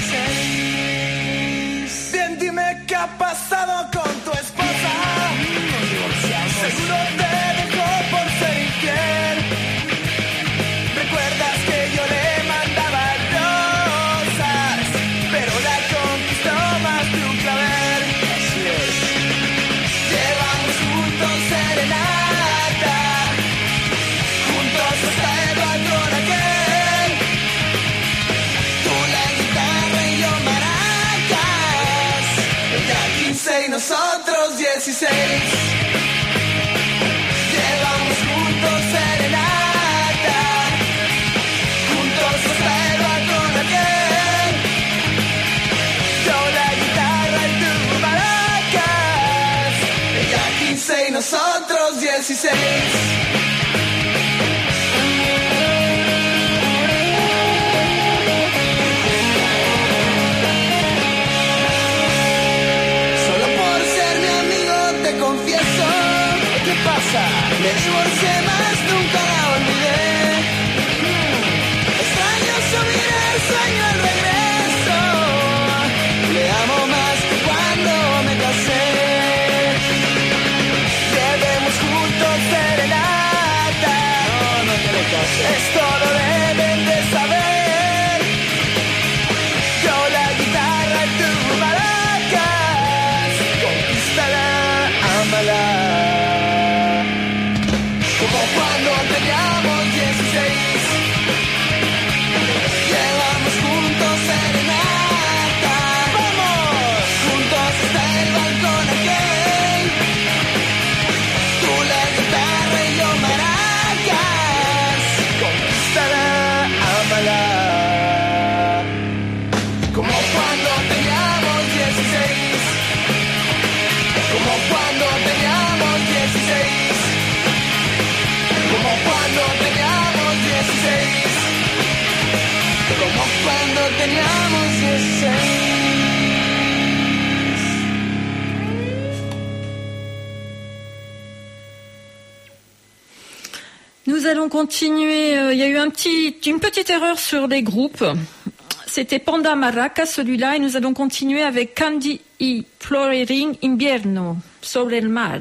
16. Bien, dime qué ha pasado con tu esposa. Nos divorciamos. Seguro te dejó por ser infiel. ¿Recuerdas que yo le mandaba rosas, pero la conquistó más de un clavel? Así es. Llevamos juntos serenata, juntos hasta el balcón aquel. Tú la guitarra y yo maracas, ella 15 y nosotros 16. Llevamos juntos serenata, juntos hasta el balcón aquel. Yo la guitarra y tú maracas, ella 15 y nosotros 16. Solo por ser mi amigo te confieso. ¿Qué pasa? Me divorcié más, nunca la olvidé. Extraño subir el sueño al regreso. Le amo más que cuando me casé. Llevemos juntos serenata. No te lo cases. Esto lo deben de saber. Yo la guitarra y tú maracas. Conquístala, ámala. Como cuando teníamos 16. Llevamos juntos serenata. ¡Vamos! Juntos hasta el balcón aquel. Tú la guitarra y yo maracas. Conquístala, ámala. Como cuando teníamos 16. Como cuando teníamos 16. Como cuando teníamos 16. Como cuando teníamos 16. Nous allons continuer. Il y a eu une petite erreur sur les groupes. C'était Panda Maraca, celui-là, et nous allons continuer avec Candy y Flooring Invierno sobre el mar.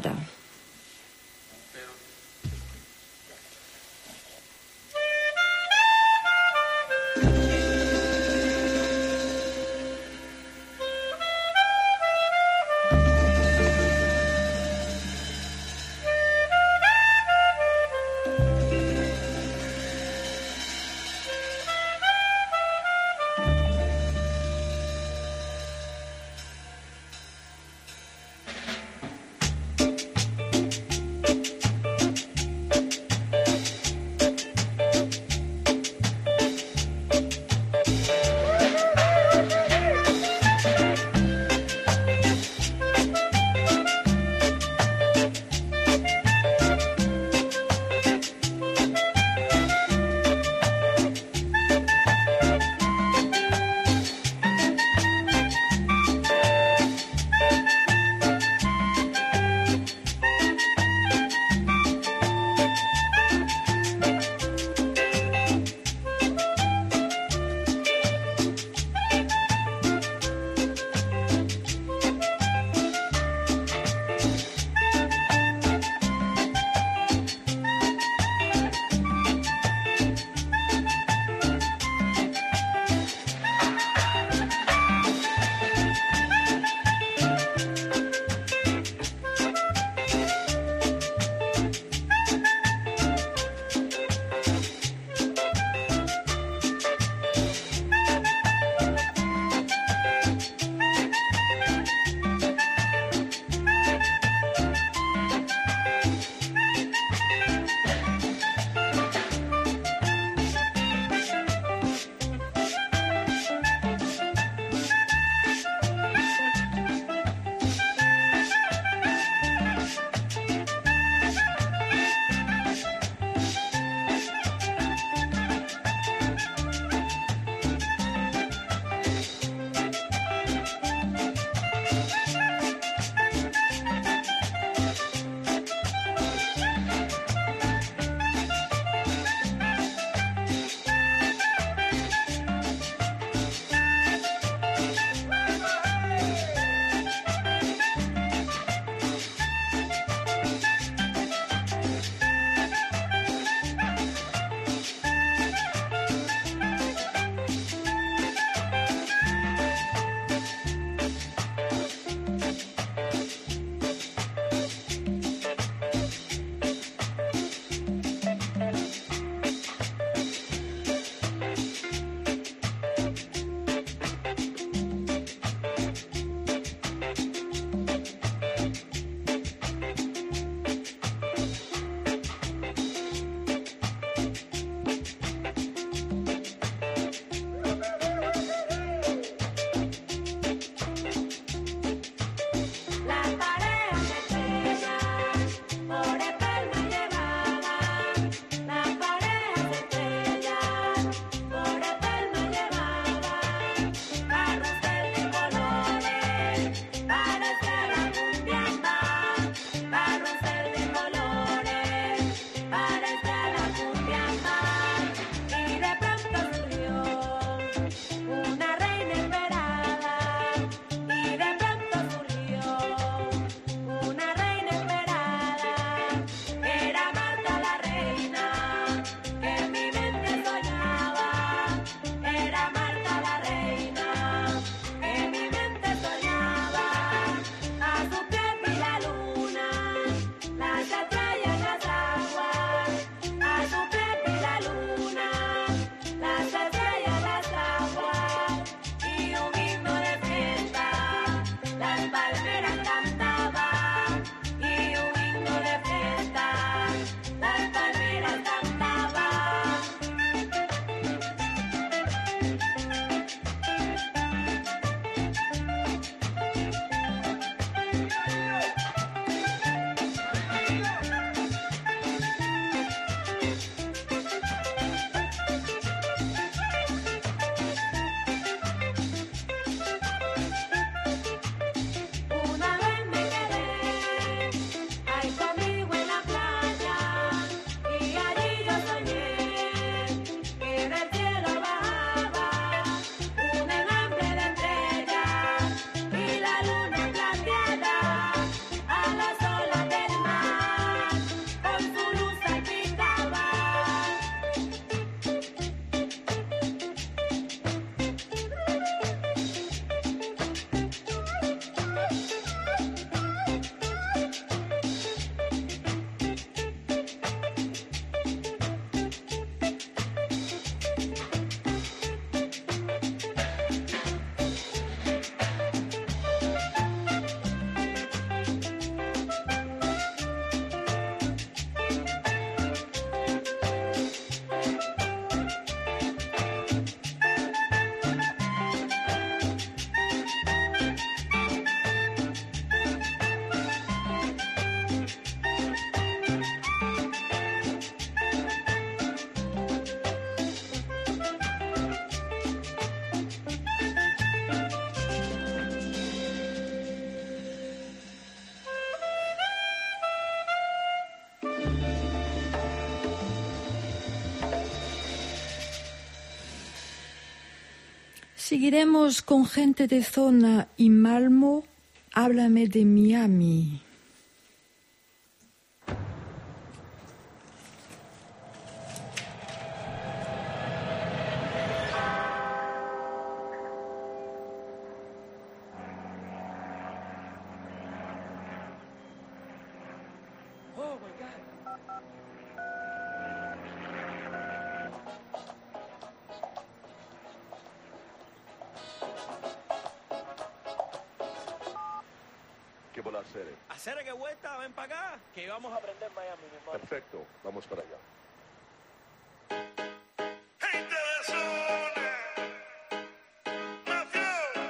Seguiremos con gente de zona y Malmo. Háblame de Miami. Hacer que vuelta, ven para acá, que vamos a aprender Miami, mi hermano. Perfecto, vamos para allá. Gente de zona, mafia,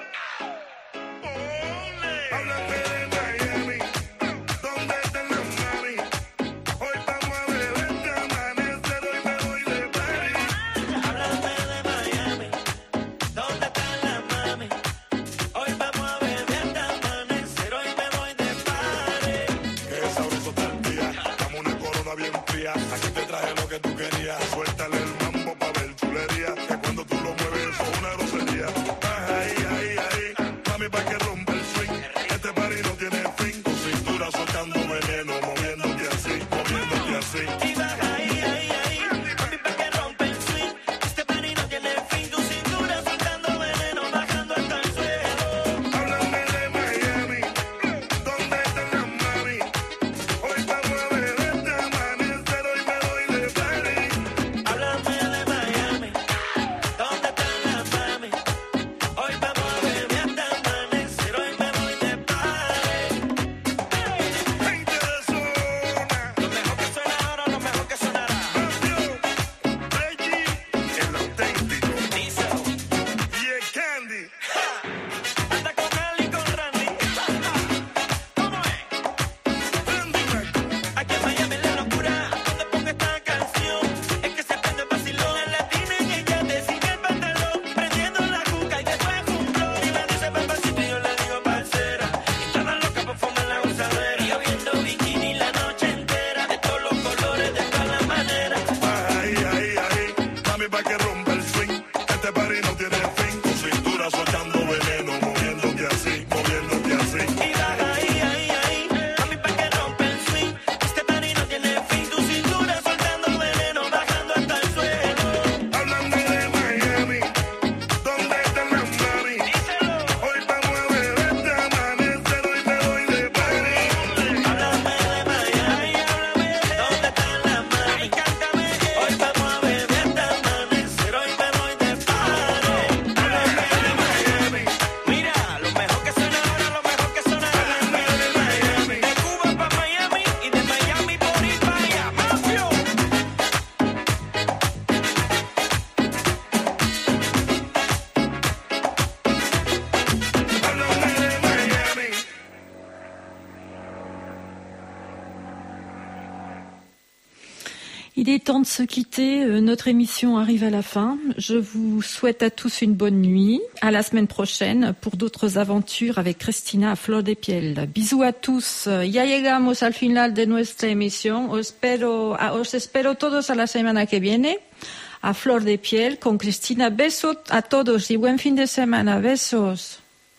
ole. Háblame de Miami, ¿dónde están las mami? Hoy vamos a beber de amanecer, hoy me voy de party. Háblame de Miami, ¿dónde están las mami? Hoy vamos a beber de amanecer, hoy me voy de party. Qué sabroso está el día, dame una corona bien fría. Aquí te traje lo que tú querías, suéltale el mambo pa' ver chulería. Que cuando tú lo mueves eso es una grosería. Ahí, ahí, ahí, mami pa' que rompa el swing. Este party no tiene fin, tu cintura soltando veneno, moviéndote así, moviéndote así. Y baja ahí, ahí, ahí, mami pa' que rompe el swing. Este party no tiene fin, tu cintura soltando veneno, bajando hasta el suelo. Háblame de Miami, ¿dónde están las mami? Hoy vamos a beber de amanecer, hoy me voy de party. Háblame Il est temps de se quitter, notre émission arrive à la fin. Je vous souhaite à tous une bonne nuit. À la semaine prochaine pour d'autres aventures avec Cristina a Flor de Piel. Bisous à tous. Ya llegamos al final de nuestra emisión. Os espero todos a la semana que viene a Flor de Piel con Cristina. Besos a todos y buen fin de semana. Besos.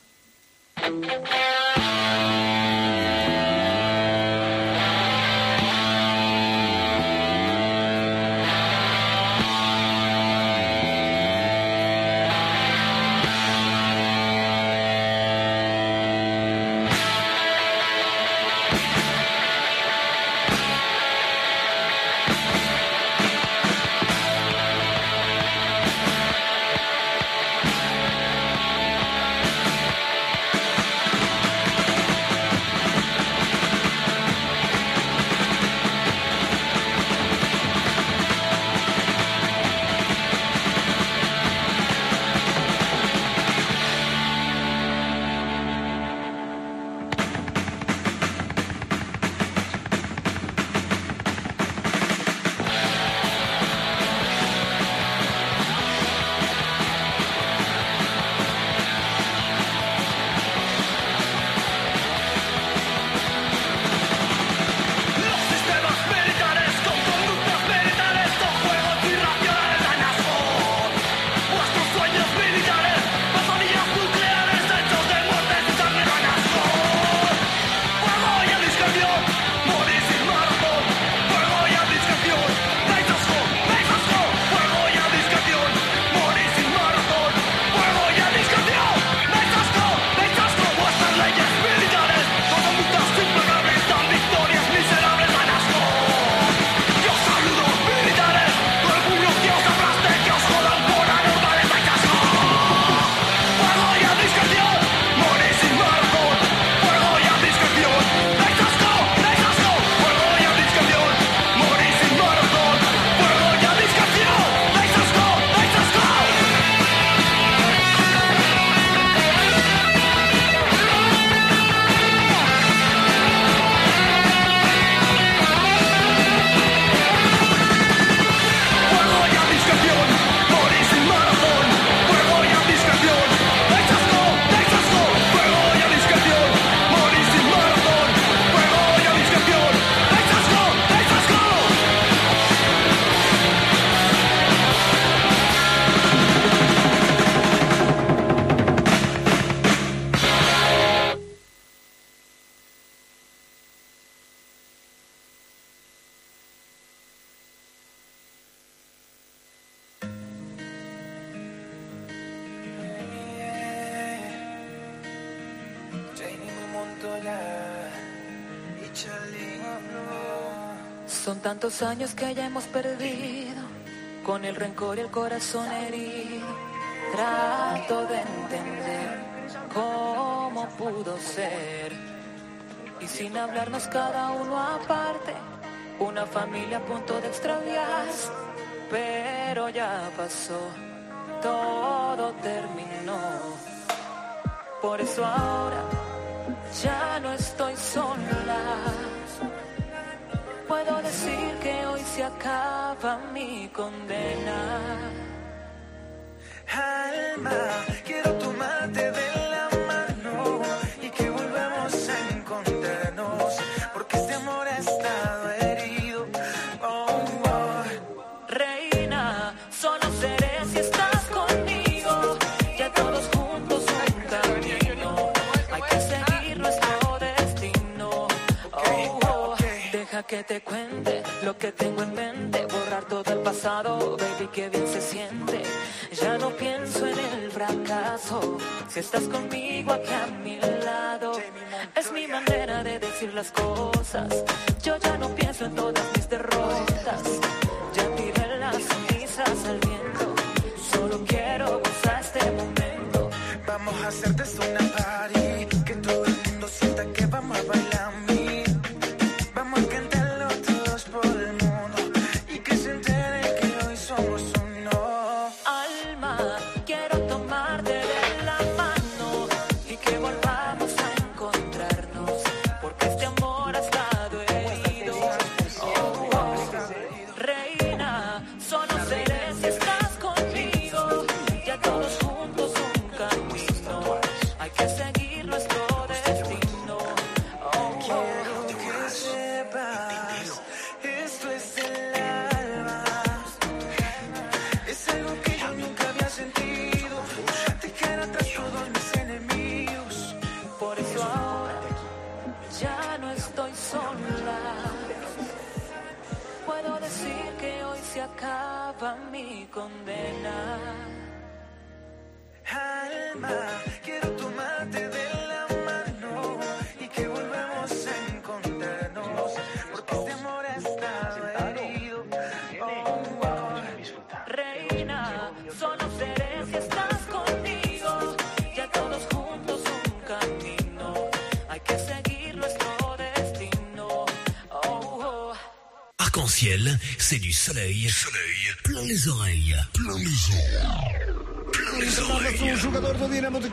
Son tantos años que ya hemos perdido, con el rencor y el corazón herido. Trato de entender cómo pudo ser. Y sin hablarnos cada uno aparte, una familia a punto de extraviarse. Pero ya pasó, todo terminó. Por eso ahora ya no estoy sola. Puedo decir que hoy se acaba mi condena. Alma, quiero tomarte de la mano y que volvamos a encontrarnos, porque este amor ha estado herido. Oh, oh. Reina, solo seré si estás conmigo. Ya todos juntos un camino. Hay que seguir nuestro destino. Oh, oh. Deja que te cuente lo que tengo en mente. Borrar todo el pasado, baby, que bien se siente. Ya no pienso en el fracaso. Si estás conmigo aquí a mi lado, es mi manera de decir las cosas. Yo ya no pienso en todas mis derrotas. Ya tiré las cenizas al viento. Solo quiero gozar este momento. Vamos a hacer de esto una party, que todo el mundo sienta que vamos a bailar. Vamos a cantarlo todos por el mundo y que se entere que hoy somos uno. Alma, quiero tomarte de la mano y que volvamos a encontrarnos, porque este amor ha estado herido. Oh, oh. Rey se acaba mi condena. Alma, quiero tomarte de la mano y que volvamos a encontrarnos, porque este amor está herido. Reina, solo seré si estás conmigo. Ya todos juntos un camino. Hay que seguir nuestro destino. Arc-en-ciel, c'est du soleil, plein les oreilles, plein les oreilles. Un jugador do Dinamo de